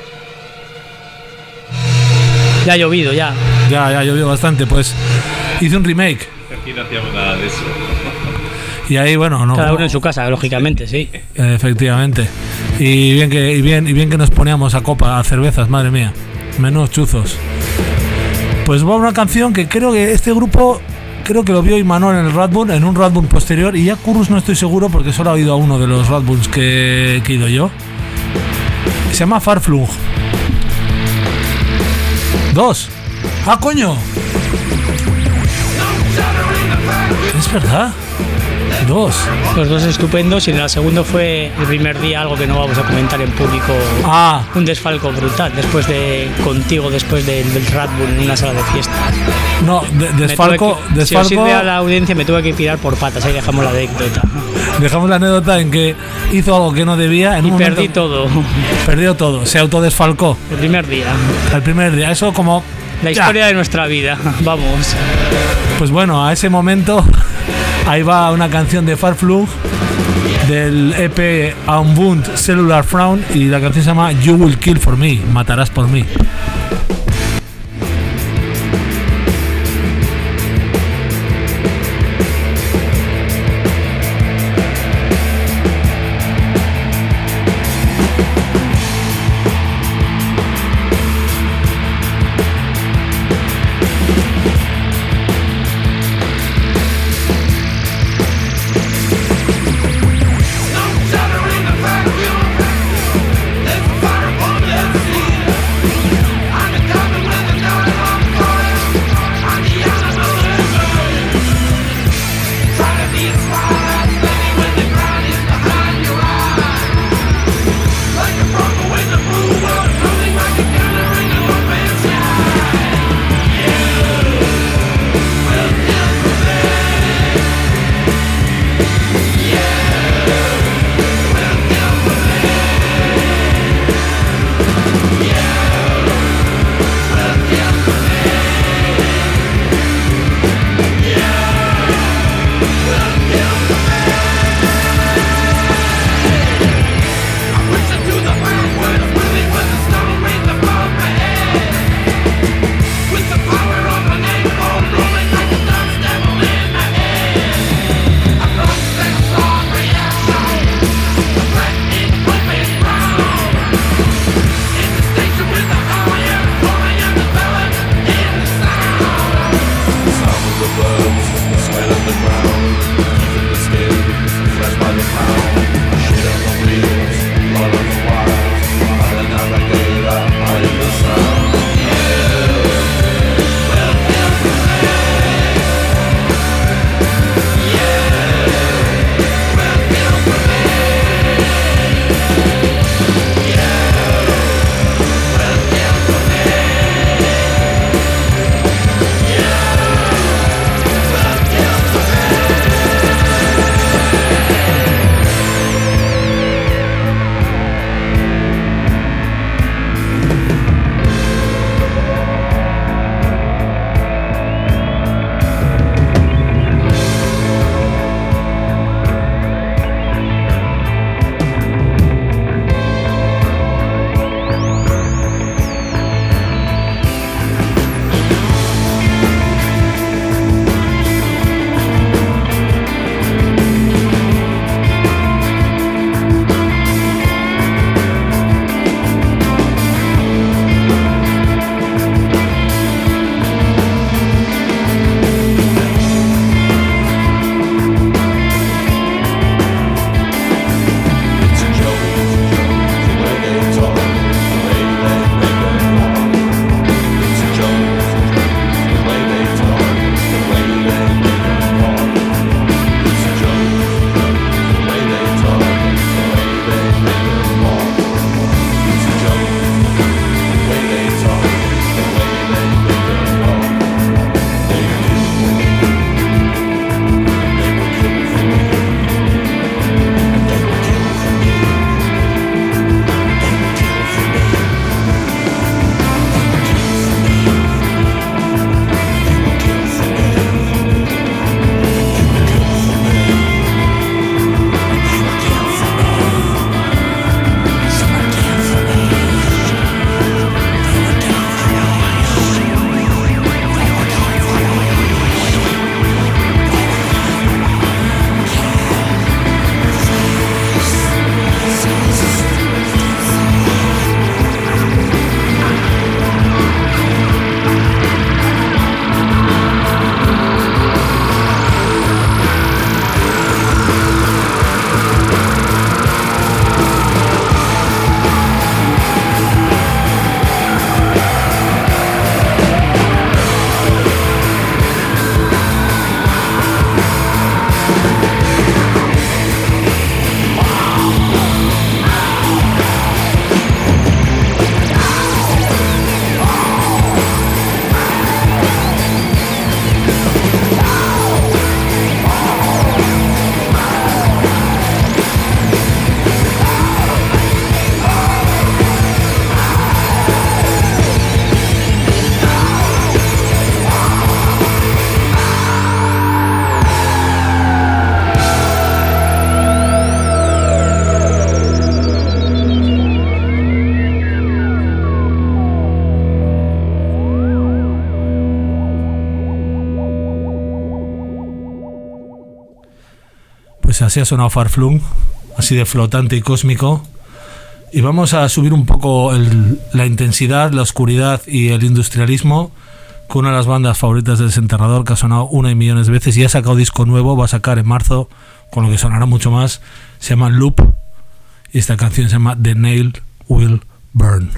Ya ha llovido, ya. Ya llovió bastante, pues hice un remake. Aquí no hacíamos nada de eso. Y ahí, bueno, no. Cada uno en su casa, lógicamente, sí. Efectivamente. Y bien que nos poníamos a copa, a cervezas, madre mía. Menos chuzos. Pues va una canción que creo que este grupo, creo que lo vio Imanol en el Radburn, en un Radburn posterior, y ya Currus no estoy seguro porque solo ha oído a uno de los Radburns que he ido yo. Se llama Farflung 2. ¡Ah, coño! Es verdad. 2. Los dos estupendos, y en el segundo fue el primer día, algo que no vamos a comentar en público. Ah. Un desfalco brutal después del Radburn en una sala de fiesta. No, desfalco. Si os sirve a la audiencia, me tuve que pirar por patas. Ahí dejamos la anécdota. Dejamos la anécdota en que hizo algo que no debía. En y un perdí todo. Perdió todo. Se autodesfalcó. El primer día. Eso como ya. La historia de nuestra vida. Vamos. Pues bueno, a ese momento ahí va una canción de Farflung del EP Unbound Cellular Frown, y la canción se llama You Will Kill For Me, matarás por mí. I Pues así ha sonado Far-Flung, así de flotante y cósmico. Y vamos a subir un poco la intensidad, la oscuridad y el industrialismo con una de las bandas favoritas del Desenterrador, que ha sonado una y millones de veces y ha sacado disco nuevo, va a sacar en marzo, con lo que sonará mucho más. Se llama Loop y esta canción se llama The Nail Will Burn.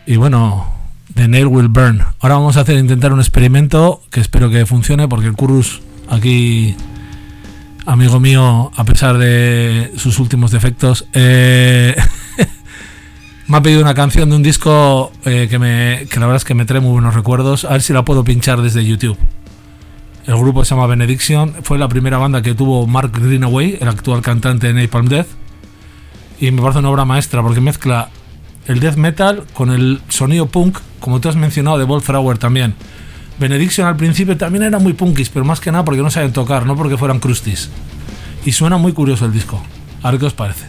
Y bueno, The Nail Will Burn. Ahora vamos a intentar un experimento que espero que funcione, porque el Currus aquí, amigo mío, a pesar de sus últimos defectos, me ha pedido una canción de un disco que la verdad es que me trae muy buenos recuerdos. A ver si la puedo pinchar desde YouTube. El grupo se llama Benediction. Fue la primera banda que tuvo Mark Greenaway, el actual cantante de Napalm Death, y me parece una obra maestra porque mezcla el death metal con el sonido punk, como tú has mencionado, de Wallflower también. Benediction al principio también era muy punkis, pero más que nada porque no saben tocar, no porque fueran crusties. Y suena muy curioso el disco. A ver qué os parece.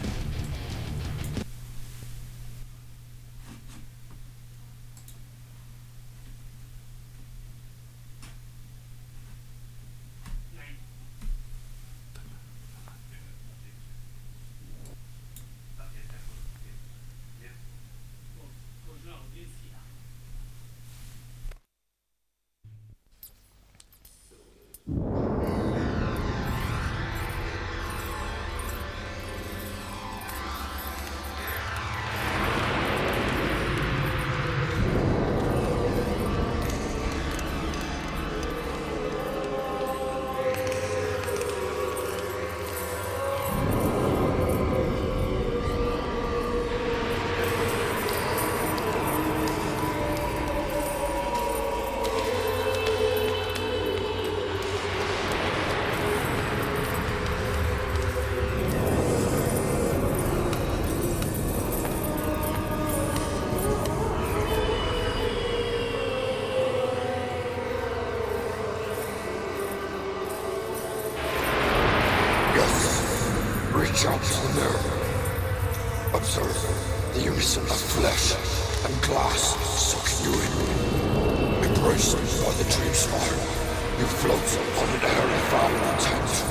Reach out to the mirror. Observe the unison of flesh and glass soaking you in. Embraced by the dream's fire, you float on an airy foul intent.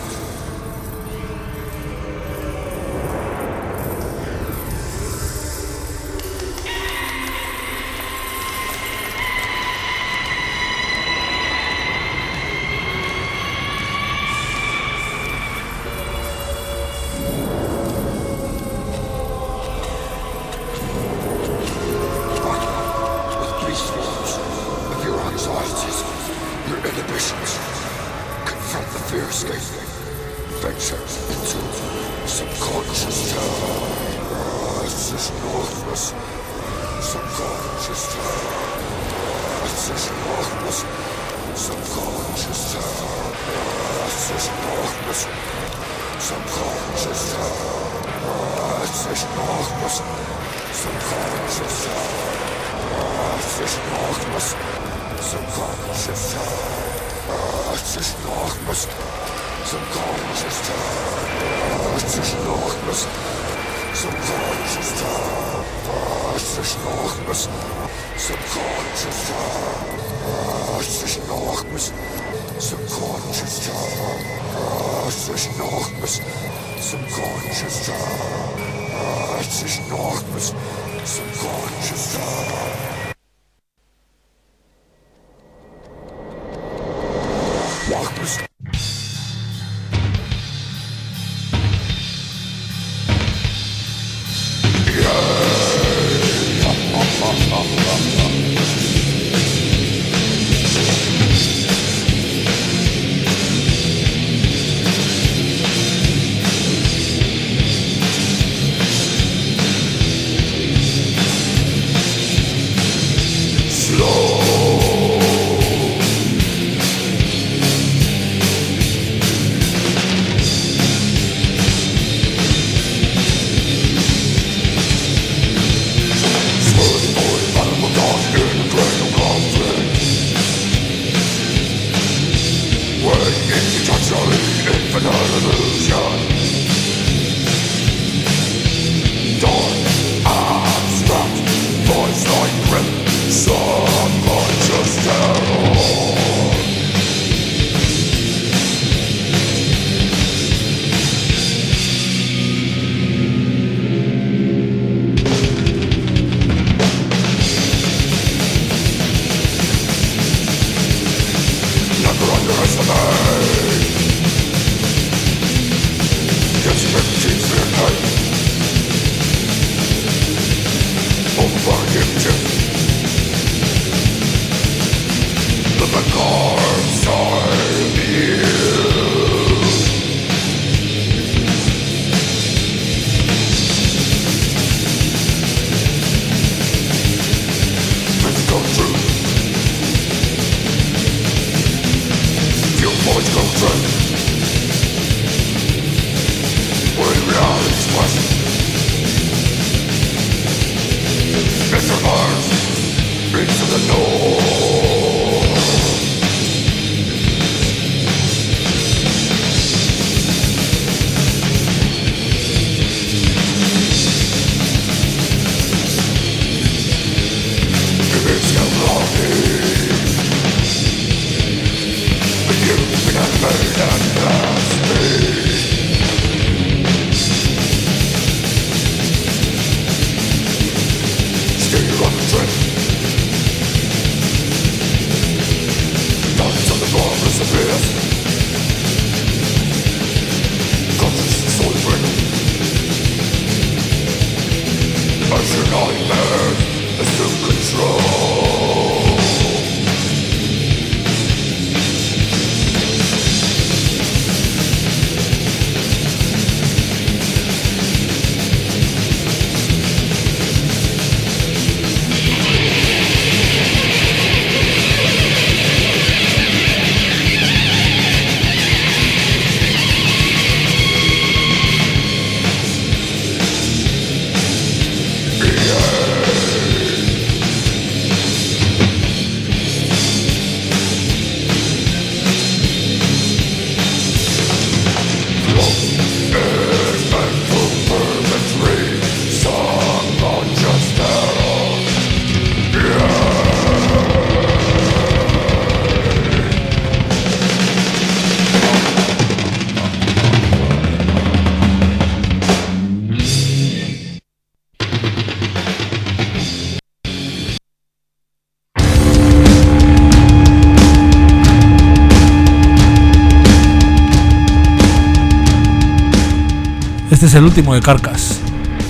Este es el último de Carcass,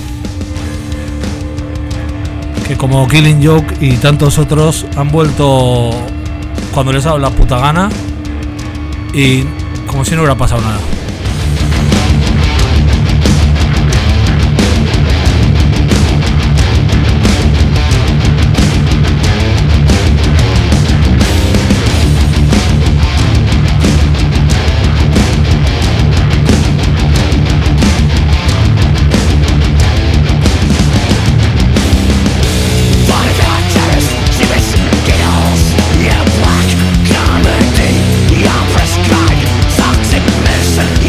que como Killing Joke y tantos otros han vuelto cuando les ha dado la puta gana y como si no hubiera pasado nada. Toxic medicine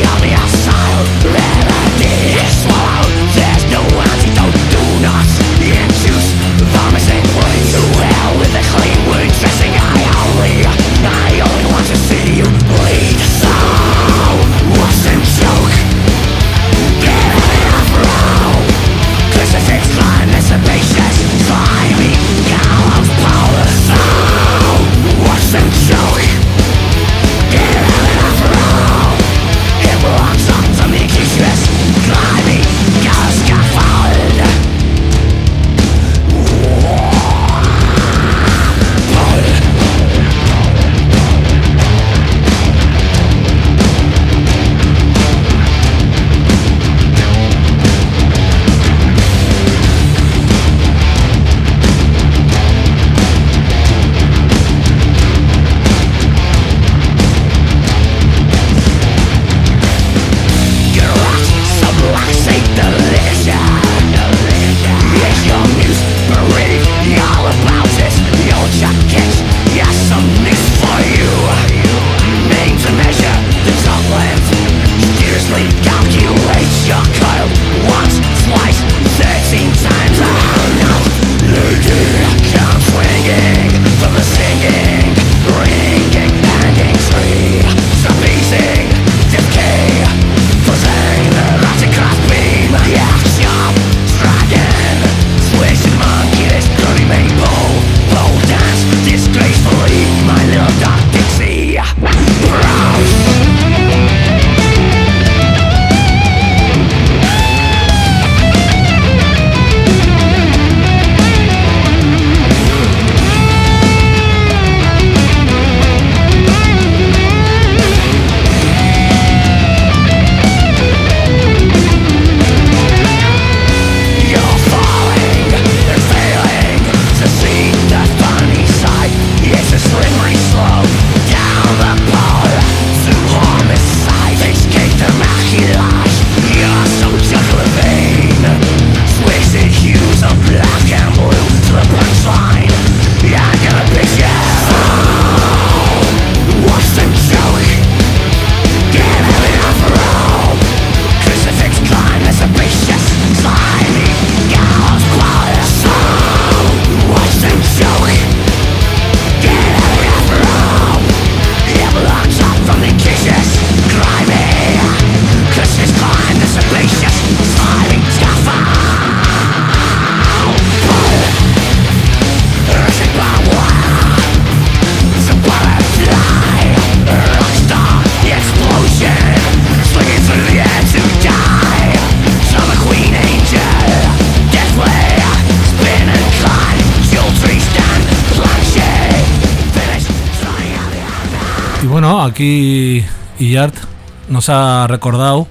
bueno, aquí Illard nos ha recordado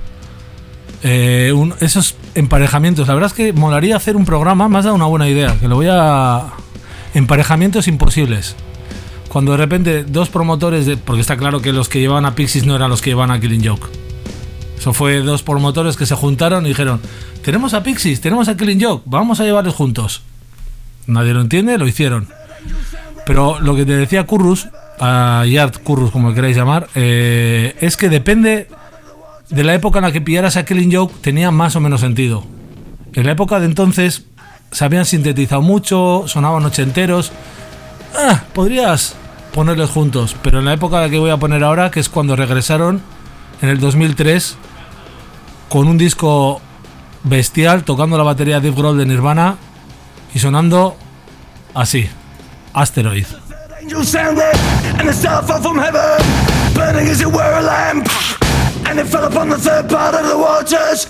esos emparejamientos. La verdad es que molaría hacer un programa, me has dado una buena idea, que lo voy a... Emparejamientos imposibles. Cuando de repente dos promotores, porque está claro que los que llevaban a Pixies no eran los que llevaban a Killing Joke. Eso fue dos promotores que se juntaron y dijeron: tenemos a Pixies, tenemos a Killing Joke, vamos a llevarlos juntos. Nadie lo entiende, lo hicieron. Pero lo que te decía Currus, a Yard Currus, como queráis llamar, es que depende de la época en la que pillaras a Killing Joke, tenía más o menos sentido. En la época de entonces se habían sintetizado mucho, sonaban ochenteros. Podrías ponerlos juntos, pero en la época en la que voy a poner ahora, que es cuando regresaron en el 2003 con un disco bestial, tocando la batería Dave Grohl de Nirvana y sonando así, Asteroid. Angels sounded, and the star fell from heaven, burning as it were a lamp, and it fell upon the third part of the waters.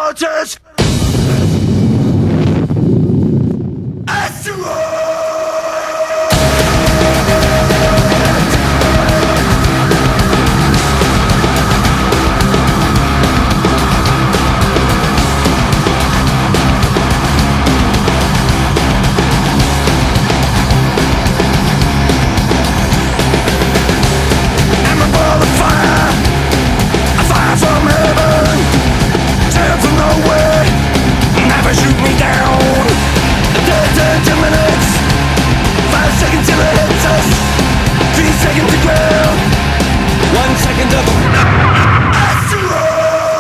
Asteroid! Shoot me down. 10 minutes. 5 seconds till it hits us. 3 seconds to ground. 1 second of asteroid.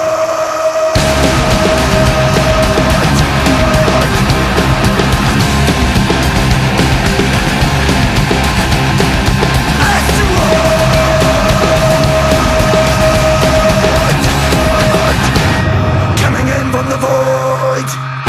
Asteroid. Coming in from the void.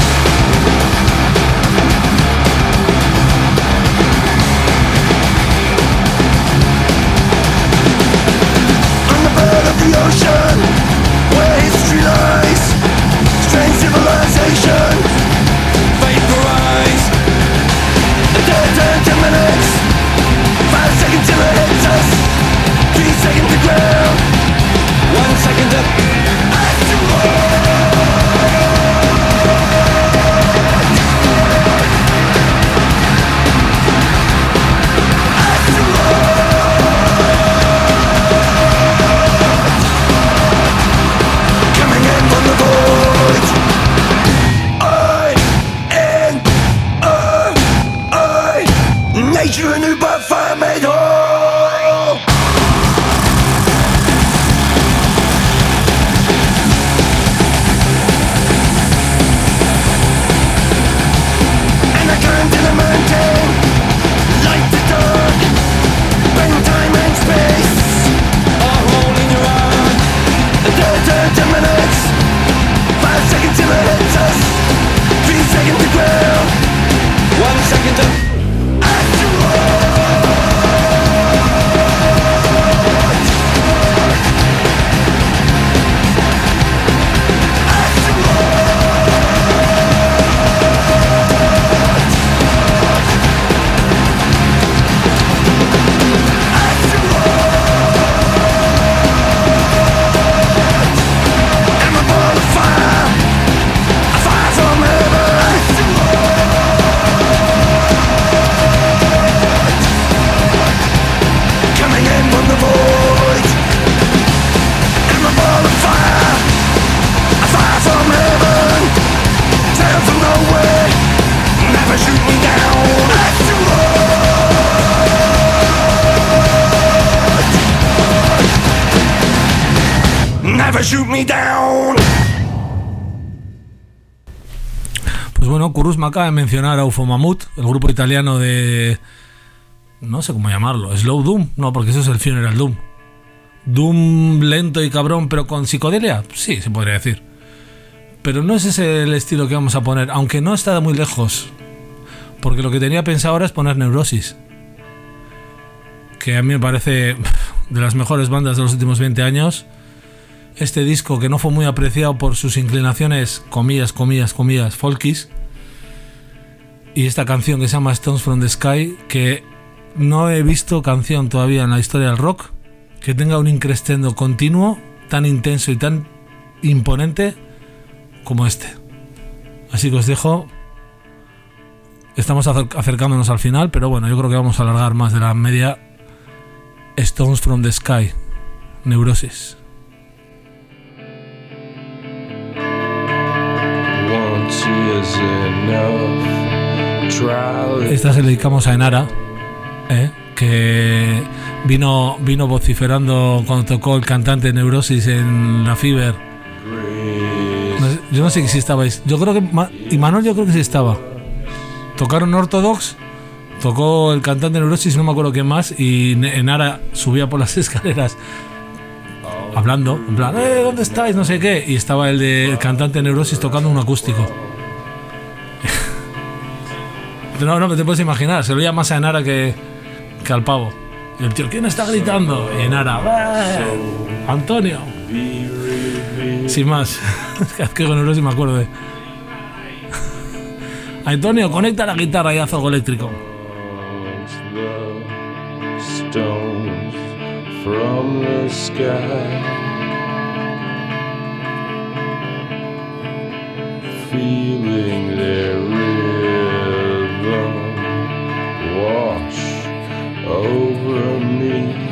The ocean, where history lies, strange civilization, vaporize. 10 minutes, 5 seconds till it hits us. 3 seconds to ground, 1 second up. Asteroid. Nature anew but fire made whole. And I climbed to the mountain, light to dark, bend time and space, all holding your arm. 10 minutes, 5 seconds till it hits us. 3 seconds to ground, 1 second to shoot me down. Pues bueno, Currus me acaba de mencionar a UFO Mammoth, el grupo italiano de... no sé cómo llamarlo, Slow Doom, no, porque eso es el Funeral Doom. Doom lento y cabrón, pero con psicodelia, sí, se podría decir. Pero no es ese el estilo que vamos a poner, aunque no está muy lejos. Porque lo que tenía pensado ahora es poner Neurosis, que a mí me parece de las mejores bandas de los últimos 20 años. Este disco que no fue muy apreciado por sus inclinaciones, comillas, folkies. Y esta canción que se llama Stones from the Sky, que no he visto canción todavía en la historia del rock que tenga un increscendo continuo tan intenso y tan imponente como este. Así que os dejo. Estamos acercándonos al final, pero bueno, yo creo que vamos a alargar más de la media. Stones from the Sky, Neurosis. Esta se la dedicamos a Enara, que vino vociferando cuando tocó el cantante Neurosis en la Fever. Yo no sé si estabais. Yo creo que Imanol, yo creo que sí estaba. Tocaron Orthodox, tocó el cantante Neurosis, no me acuerdo quién más, y Enara subía por las escaleras hablando, en plan, ¿dónde estáis? No sé qué, y estaba el cantante Neurosis tocando un acústico. No te puedes imaginar, se lo oía más a Enara que al pavo. Y el tío, ¿quién está gritando? Y Enara, Antonio. Sin más, es que con Neurosis me acuerdo de Antonio, conecta la guitarra y haz algo eléctrico. Stones from the sky, feeling their rhythm wash over me.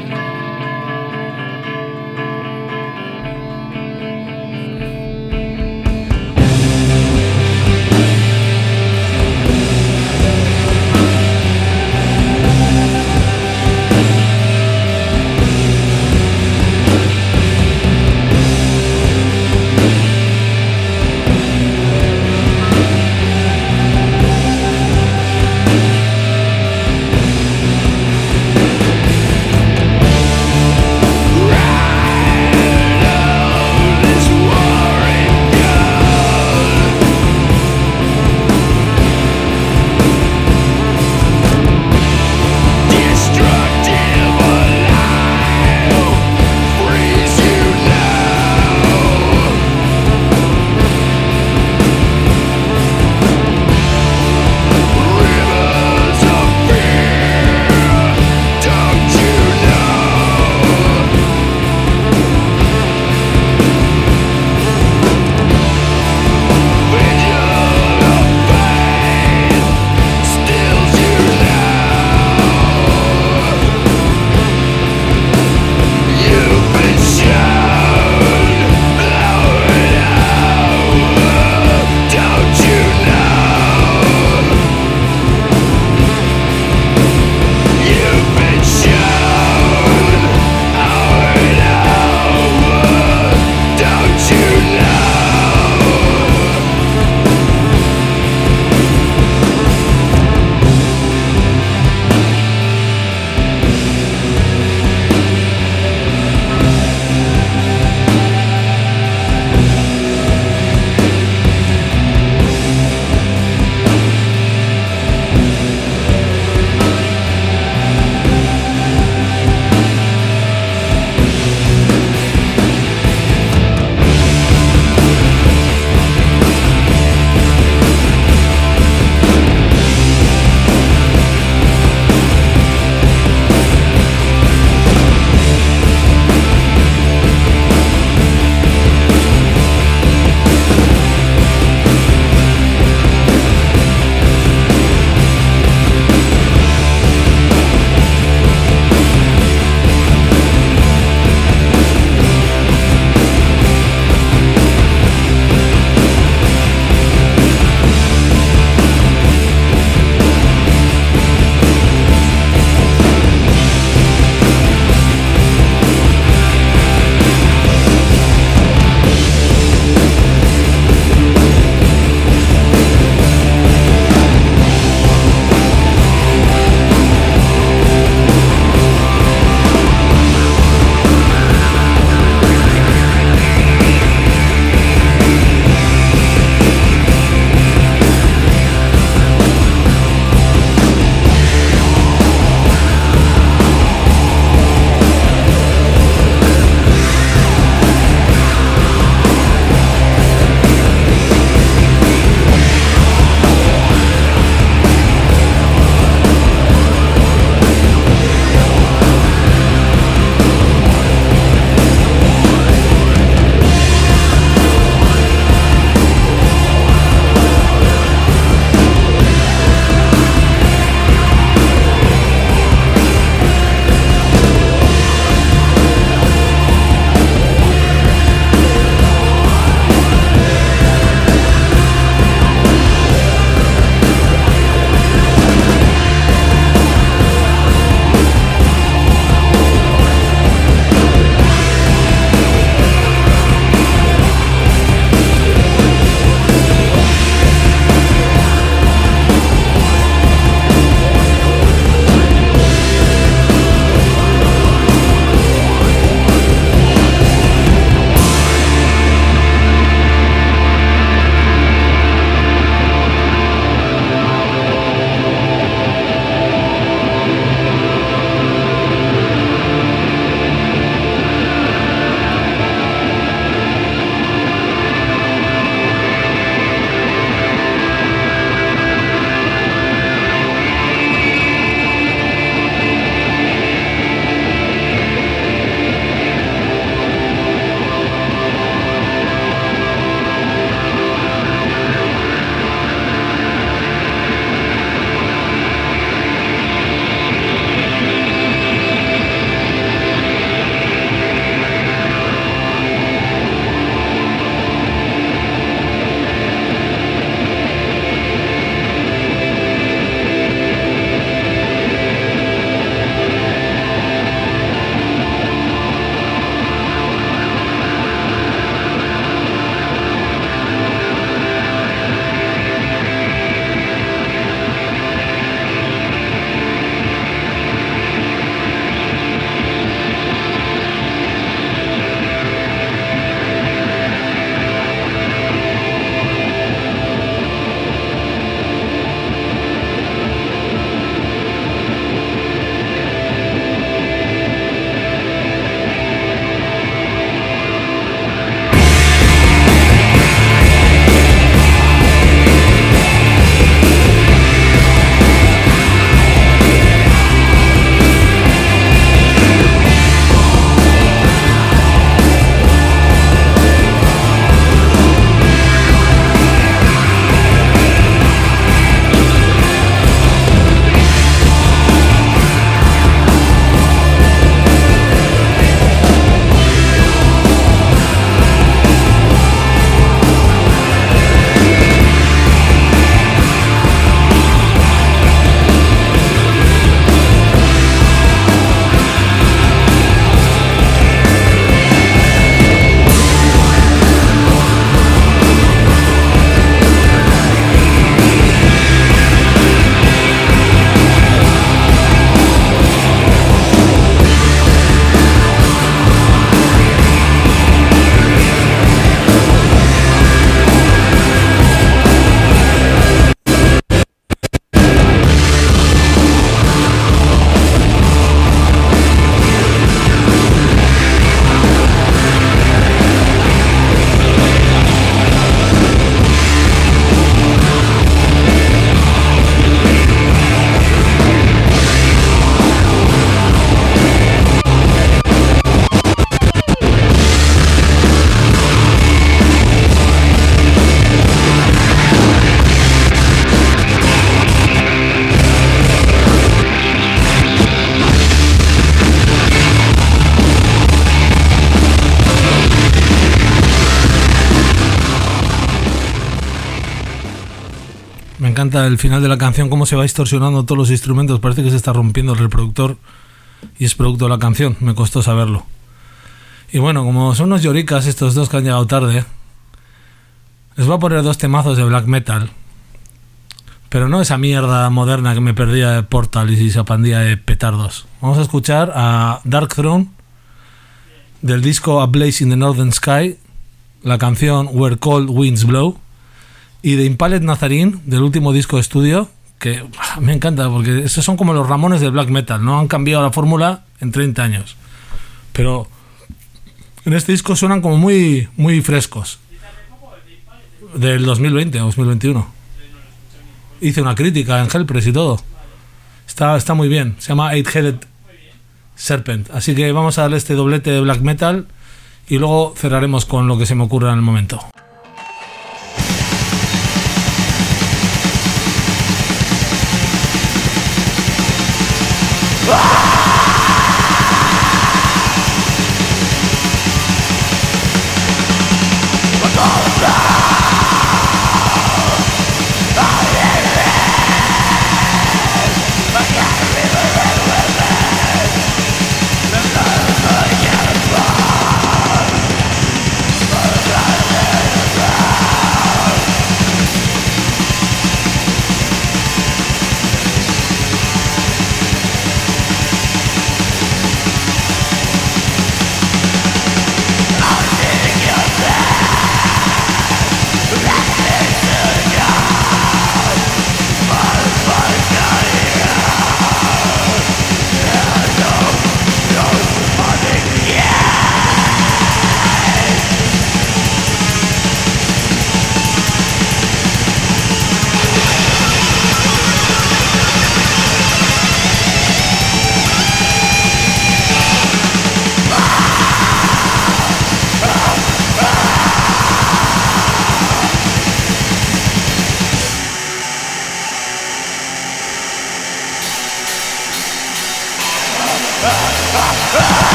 encanta el final de la canción, cómo se va distorsionando todos los instrumentos. Parece que se está rompiendo el reproductor y es producto de la canción. Me costó saberlo. Y bueno, como son unos lloricas estos dos que han llegado tarde, les voy a poner 2 temazos de black metal. Pero no esa mierda moderna que me perdía de Portal y esa pandilla de petardos. Vamos a escuchar a Dark Throne del disco A Blaze in the Northern Sky, la canción Where Cold Winds Blow, y de Impaled Nazarene del último disco de estudio, que me encanta porque esos son como los Ramones del black metal, no han cambiado la fórmula en 30 años, pero en este disco suenan como muy, muy frescos. Del 2020 o 2021 hice una crítica en Hellpress y todo. Está muy bien, se llama Eight-Headed Serpent. Así que vamos a darle este doblete de black metal y luego cerraremos con lo que se me ocurra en el momento.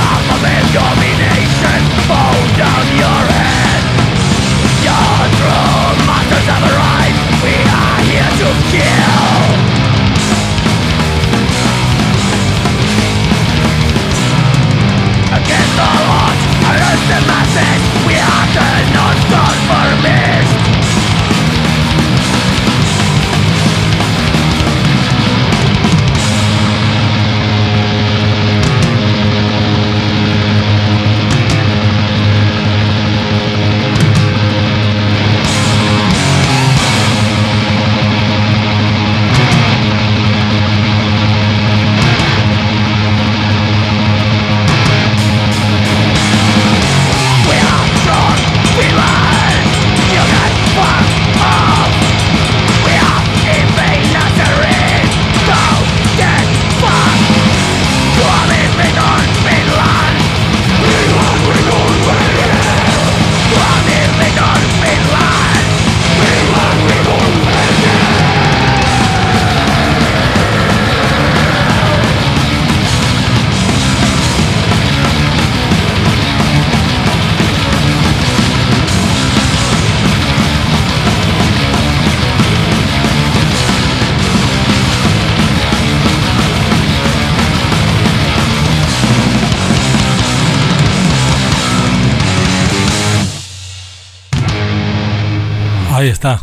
Ahí está.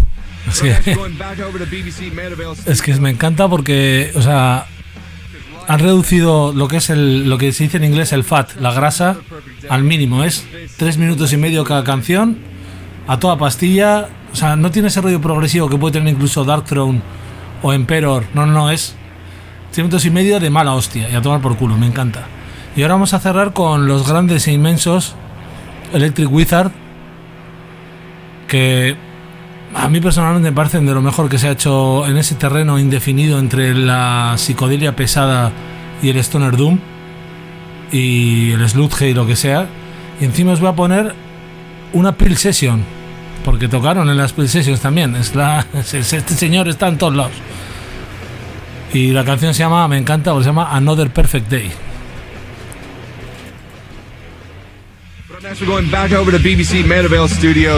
Es que me encanta porque, o sea, han reducido lo que es lo que se dice en inglés el fat, la grasa, al mínimo. Es 3 minutos y medio cada canción, a toda pastilla. O sea, no tiene ese rollo progresivo que puede tener incluso Darkthrone o Emperor. No, es 3 minutos y medio de mala hostia y a tomar por culo, me encanta. Y ahora vamos a cerrar con los grandes e inmensos Electric Wizard, que a mí personalmente me parecen de lo mejor que se ha hecho en ese terreno indefinido entre la psicodelia pesada y el Stoner Doom y el Sludge y lo que sea. Y encima os voy a poner una Peel Session, porque tocaron en las Peel Sessions también. Este señor está en todos lados. Y la canción se llama, me encanta, porque se llama Another Perfect Day. Next we're going back over to BBC Manorvale Studios.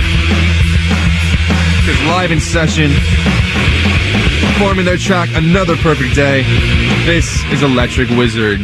It's live in session, performing their track Another Perfect Day. This is Electric Wizard.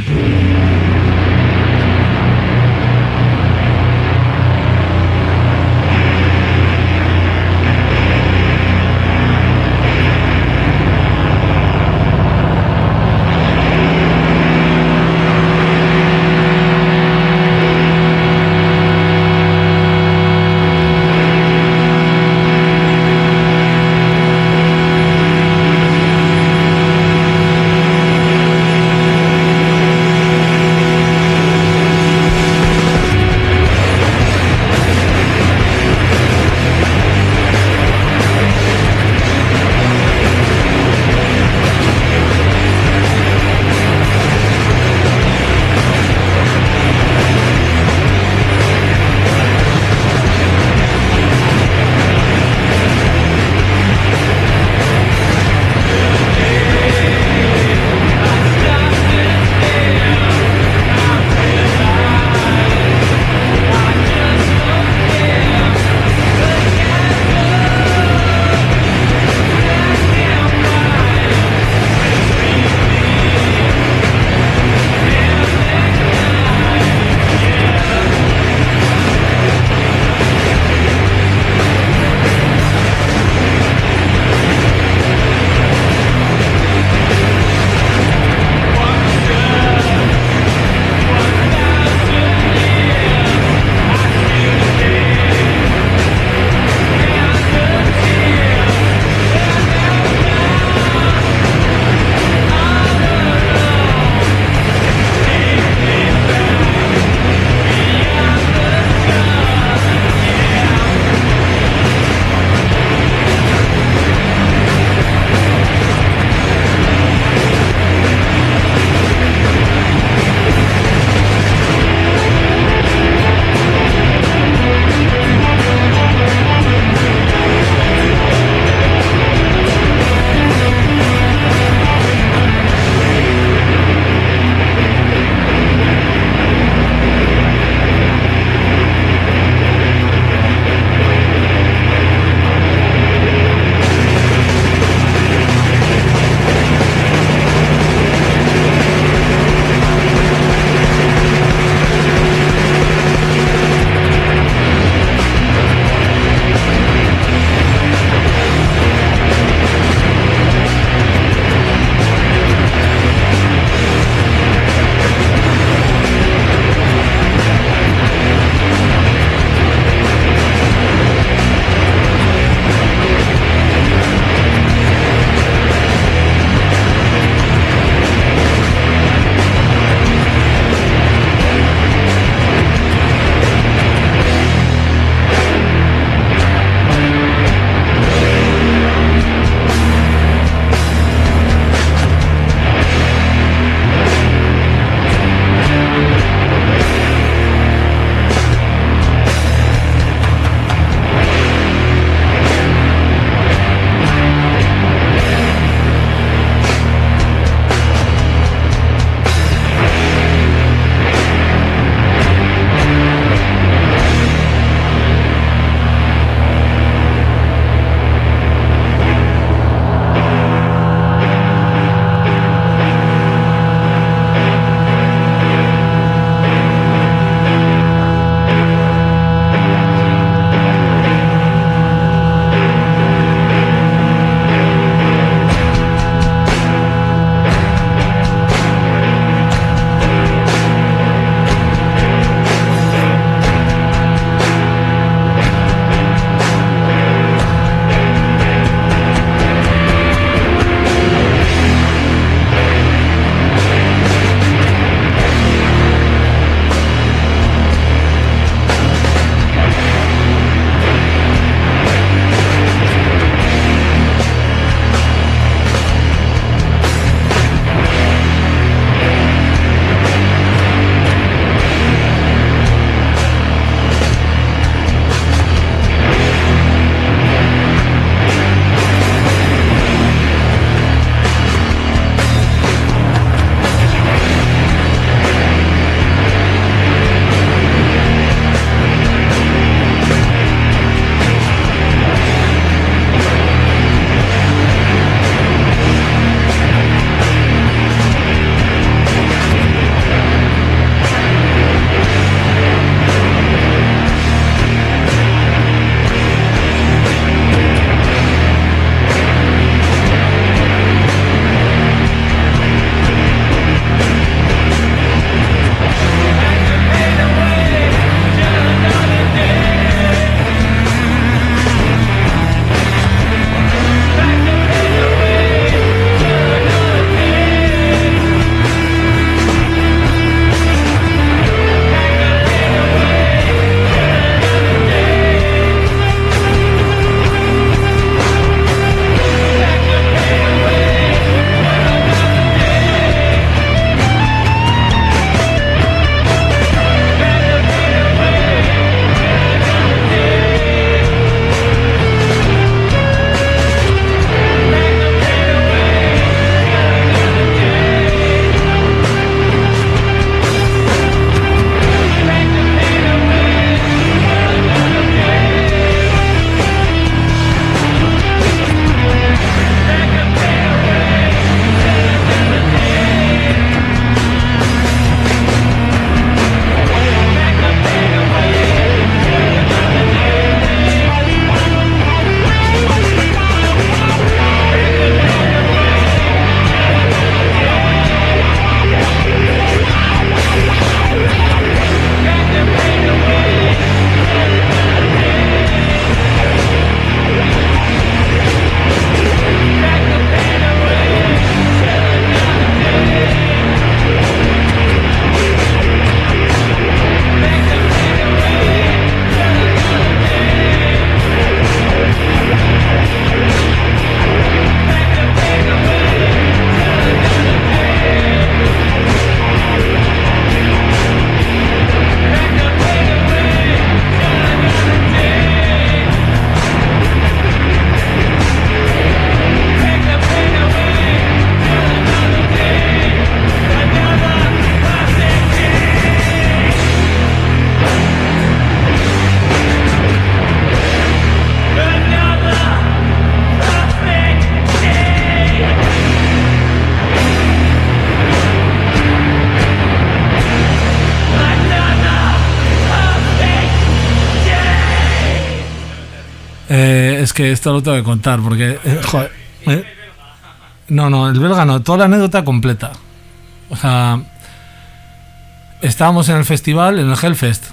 Es que esto lo tengo que contar porque... joder, No, el belga no, toda la anécdota completa. O sea, estábamos en el festival, en el Hellfest.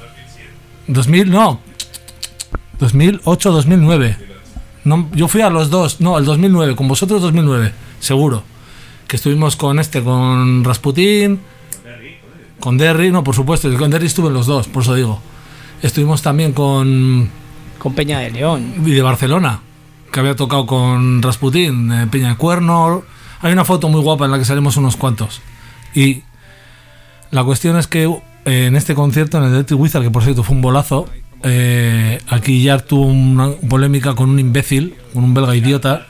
2008-2009. No, yo fui a los dos, no, el 2009, con vosotros 2009, seguro. Que estuvimos con Rasputin, con Derry, no, por supuesto, con Derry estuve en los dos, por eso digo. Estuvimos también con Peña de León. Y de Barcelona, que había tocado con Rasputin, Peña de Cuerno. Hay una foto muy guapa en la que salimos unos cuantos. Y la cuestión es que en este concierto, en el Electric Wizard, que por cierto fue un bolazo, aquí ya tuvo una polémica con un imbécil, con un belga idiota.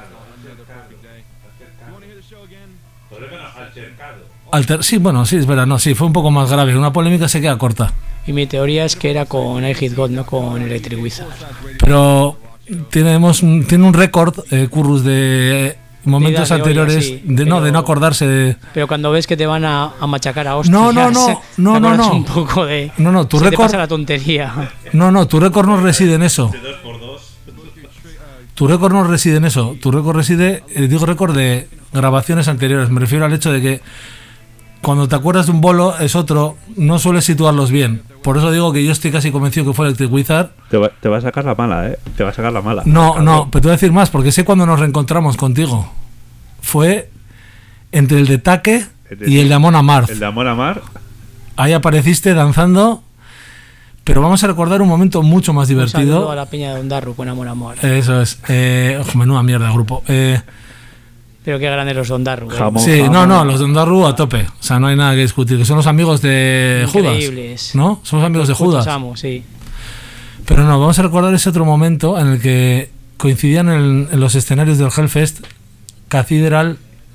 Sí, bueno, sí, es verdad, no, sí, fue un poco más grave. Una polémica se queda corta. Y mi teoría es que era con I Hit God, no con Electric Wizard. Pero tiene un récord, Currus, de momentos de anteriores olla, sí, de no acordarse de... Pero cuando ves que te van a machacar a hostias, no, un poco de... No, tu récord... te pasa la tontería. No, tu récord no reside en eso. Tu récord no reside en eso. Tu récord reside, digo récord de grabaciones anteriores. Me refiero al hecho de que cuando te acuerdas de un bolo es otro, no sueles situarlos bien. Por eso digo que yo estoy casi convencido que fue Electric Wizard. Te va a sacar la mala, Te va a sacar la mala. No, pero te voy a decir más, porque sé cuando nos reencontramos contigo. Fue entre el de Taque y el de Amon Amarth. El de Amon Amarth. Ahí apareciste danzando. Pero vamos a recordar un momento mucho más divertido. Un saludo a la peña de Ondarru con Amon Amarth. Eso es. Menuda mierda de grupo. Pero qué grandes los Ondarru. Sí, no, los de Ondarru a tope. O sea, no hay nada que discutir. Que son los amigos de Increíbles. Judas. ¿No? Son los amigos de Judas. Amo, sí. Pero no, vamos a recordar ese otro momento en el que coincidían en los escenarios del Hellfest Cathedral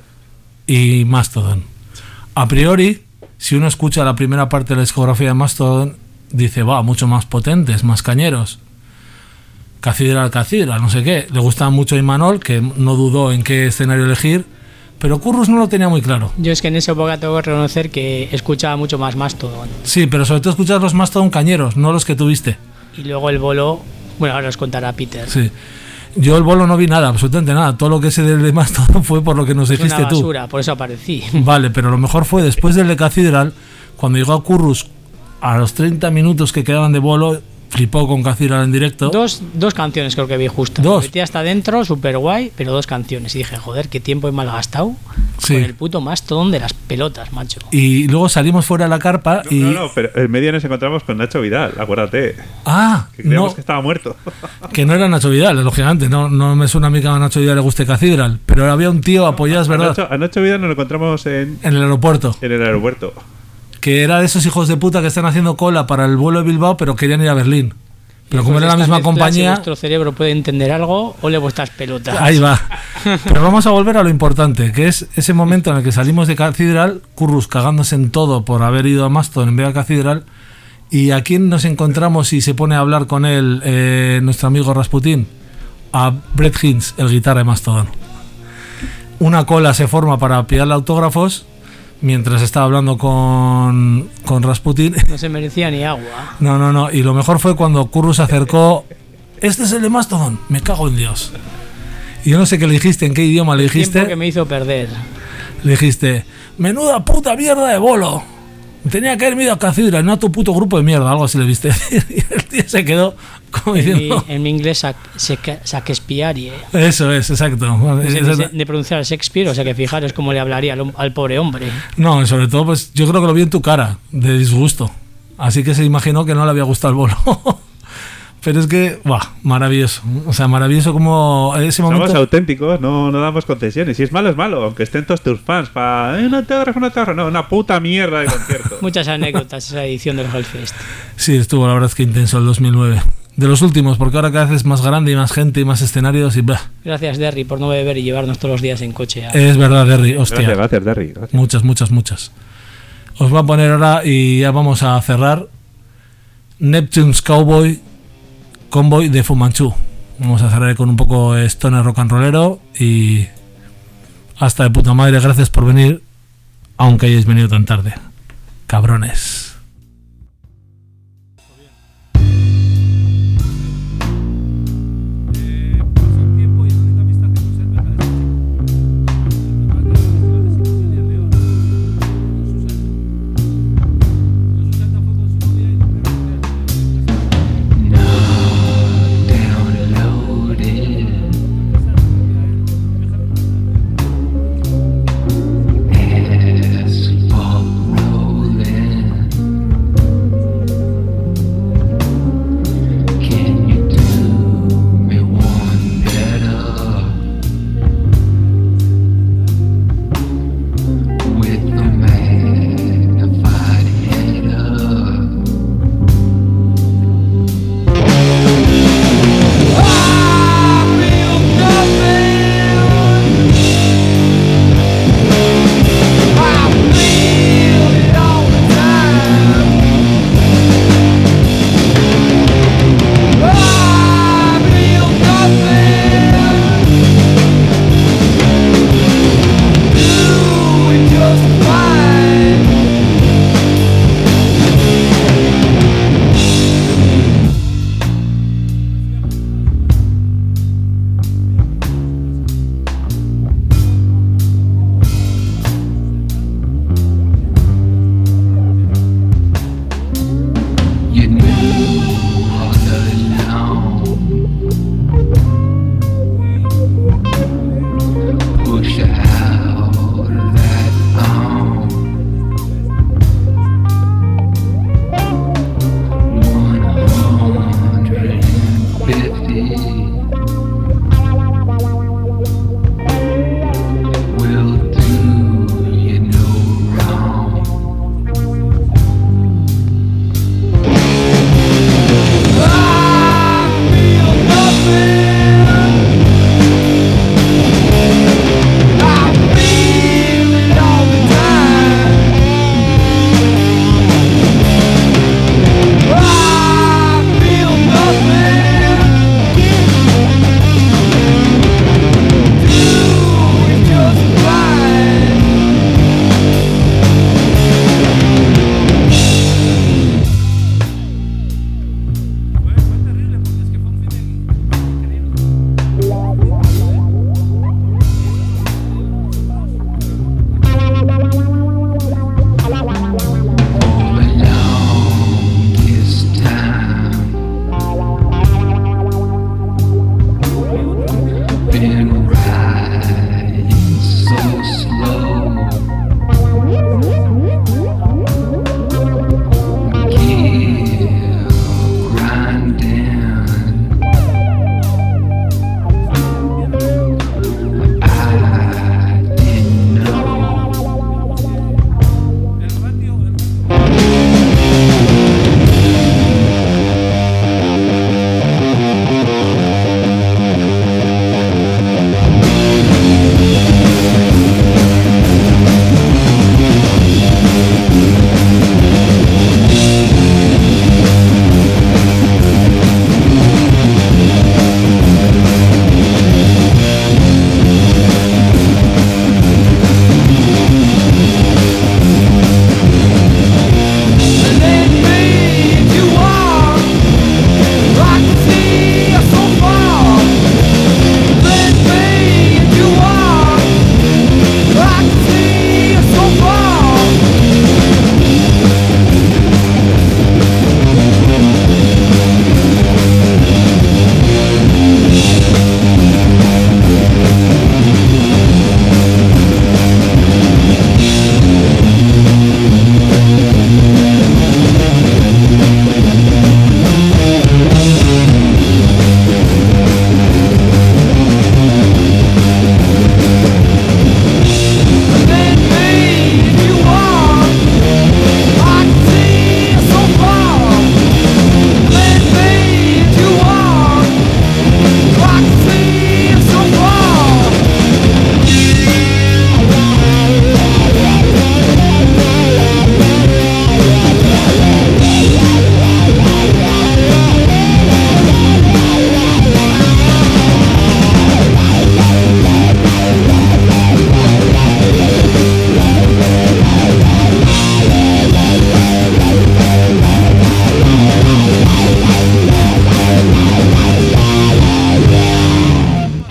y Mastodon. A priori, si uno escucha la primera parte de la discografía de Mastodon, dice, va, mucho más potentes, más cañeros. Cathedral, no sé qué. Le gustaba mucho a Imanol, que no dudó en qué escenario elegir, pero Currus no lo tenía muy claro. Yo es que en esa época tengo que reconocer que escuchaba mucho más Mastodon. Sí, pero sobre todo escuchas los Mastodon cañeros, no los que tuviste. Y luego el bolo, bueno, ahora os contará Peter. Sí. Yo el bolo no vi nada, absolutamente nada. Todo lo que sé del de Mastodon fue por lo que nos dijiste tú. Es una basura, por eso aparecí. Vale, pero lo mejor fue después del de Cathedral, cuando llegó a Currus, a los 30 minutos que quedaban de bolo, flipó con Cathedral en directo. Dos canciones creo que vi justo. Dos. Me metí hasta adentro, súper guay, pero 2 canciones. Y dije, joder, qué tiempo he malgastado con el puto Mastodon de las pelotas, macho. Y luego salimos fuera de la carpa y... No, pero en medio nos encontramos con Nacho Vidal, acuérdate. Que creíamos que estaba muerto. Que no era Nacho Vidal, lógicamente. No me suena a mí que a Nacho Vidal le guste Cathedral. Pero había un tío apoyado, es verdad. A Nacho Vidal nos lo encontramos en el aeropuerto. En el aeropuerto. Que era de esos hijos de puta que están haciendo cola para el vuelo de Bilbao, pero querían ir a Berlín. Pero como era la misma compañía... Si vuestro cerebro puede entender algo, ole vuestras pelotas. Ahí va. Pero vamos a volver a lo importante, que es ese momento en el que salimos de Cathedral, Currus cagándose en todo por haber ido a Mastodon en vez de Cathedral, y a quién nos encontramos y se pone a hablar con él nuestro amigo Rasputin, a Brett Hinds, el guitarra de Mastodon. Una cola se forma para pillarle autógrafos mientras estaba hablando con Rasputin. No se merecía ni agua. No. Y lo mejor fue cuando Currus se acercó. Este es el de Mastodon. Me cago en Dios. Y yo no sé qué le dijiste, en qué idioma le dijiste. El tiempo que me hizo perder. Le dijiste, menuda puta mierda de bolo. Tenía que haberme ido a Cathedral, no a tu puto grupo de mierda. Algo así le viste. Y el tío se quedó como diciendo... En mi inglés, Shakespeare. Eso es, exacto. De pronunciar Shakespeare, o sea que fijaros cómo le hablaría al pobre hombre. No, sobre todo, pues yo creo que lo vi en tu cara, de disgusto. Así que se imaginó que no le había gustado el bolo. Pero es que, maravilloso. O sea, maravilloso como ese momento... Somos auténticos, no damos concesiones. Si es malo, aunque estén todos tus fans para... no te agarras una torre. No, una puta mierda de concierto. Muchas anécdotas esa edición del Hellfest. Sí, estuvo la verdad es que intenso el 2009. De los últimos, porque ahora cada vez es más grande y más gente y más escenarios y... Gracias, Derry, por no beber y llevarnos todos los días en coche. Es verdad, Derry, hostia. Gracias, Derry. Gracias. Muchas. Os voy a poner ahora y ya vamos a cerrar Neptune's Cowboy Convoy de Fu Manchu. Vamos a cerrar con un poco de stoner rock and rollero y hasta de puta madre, gracias por venir, aunque hayáis venido tan tarde. Cabrones.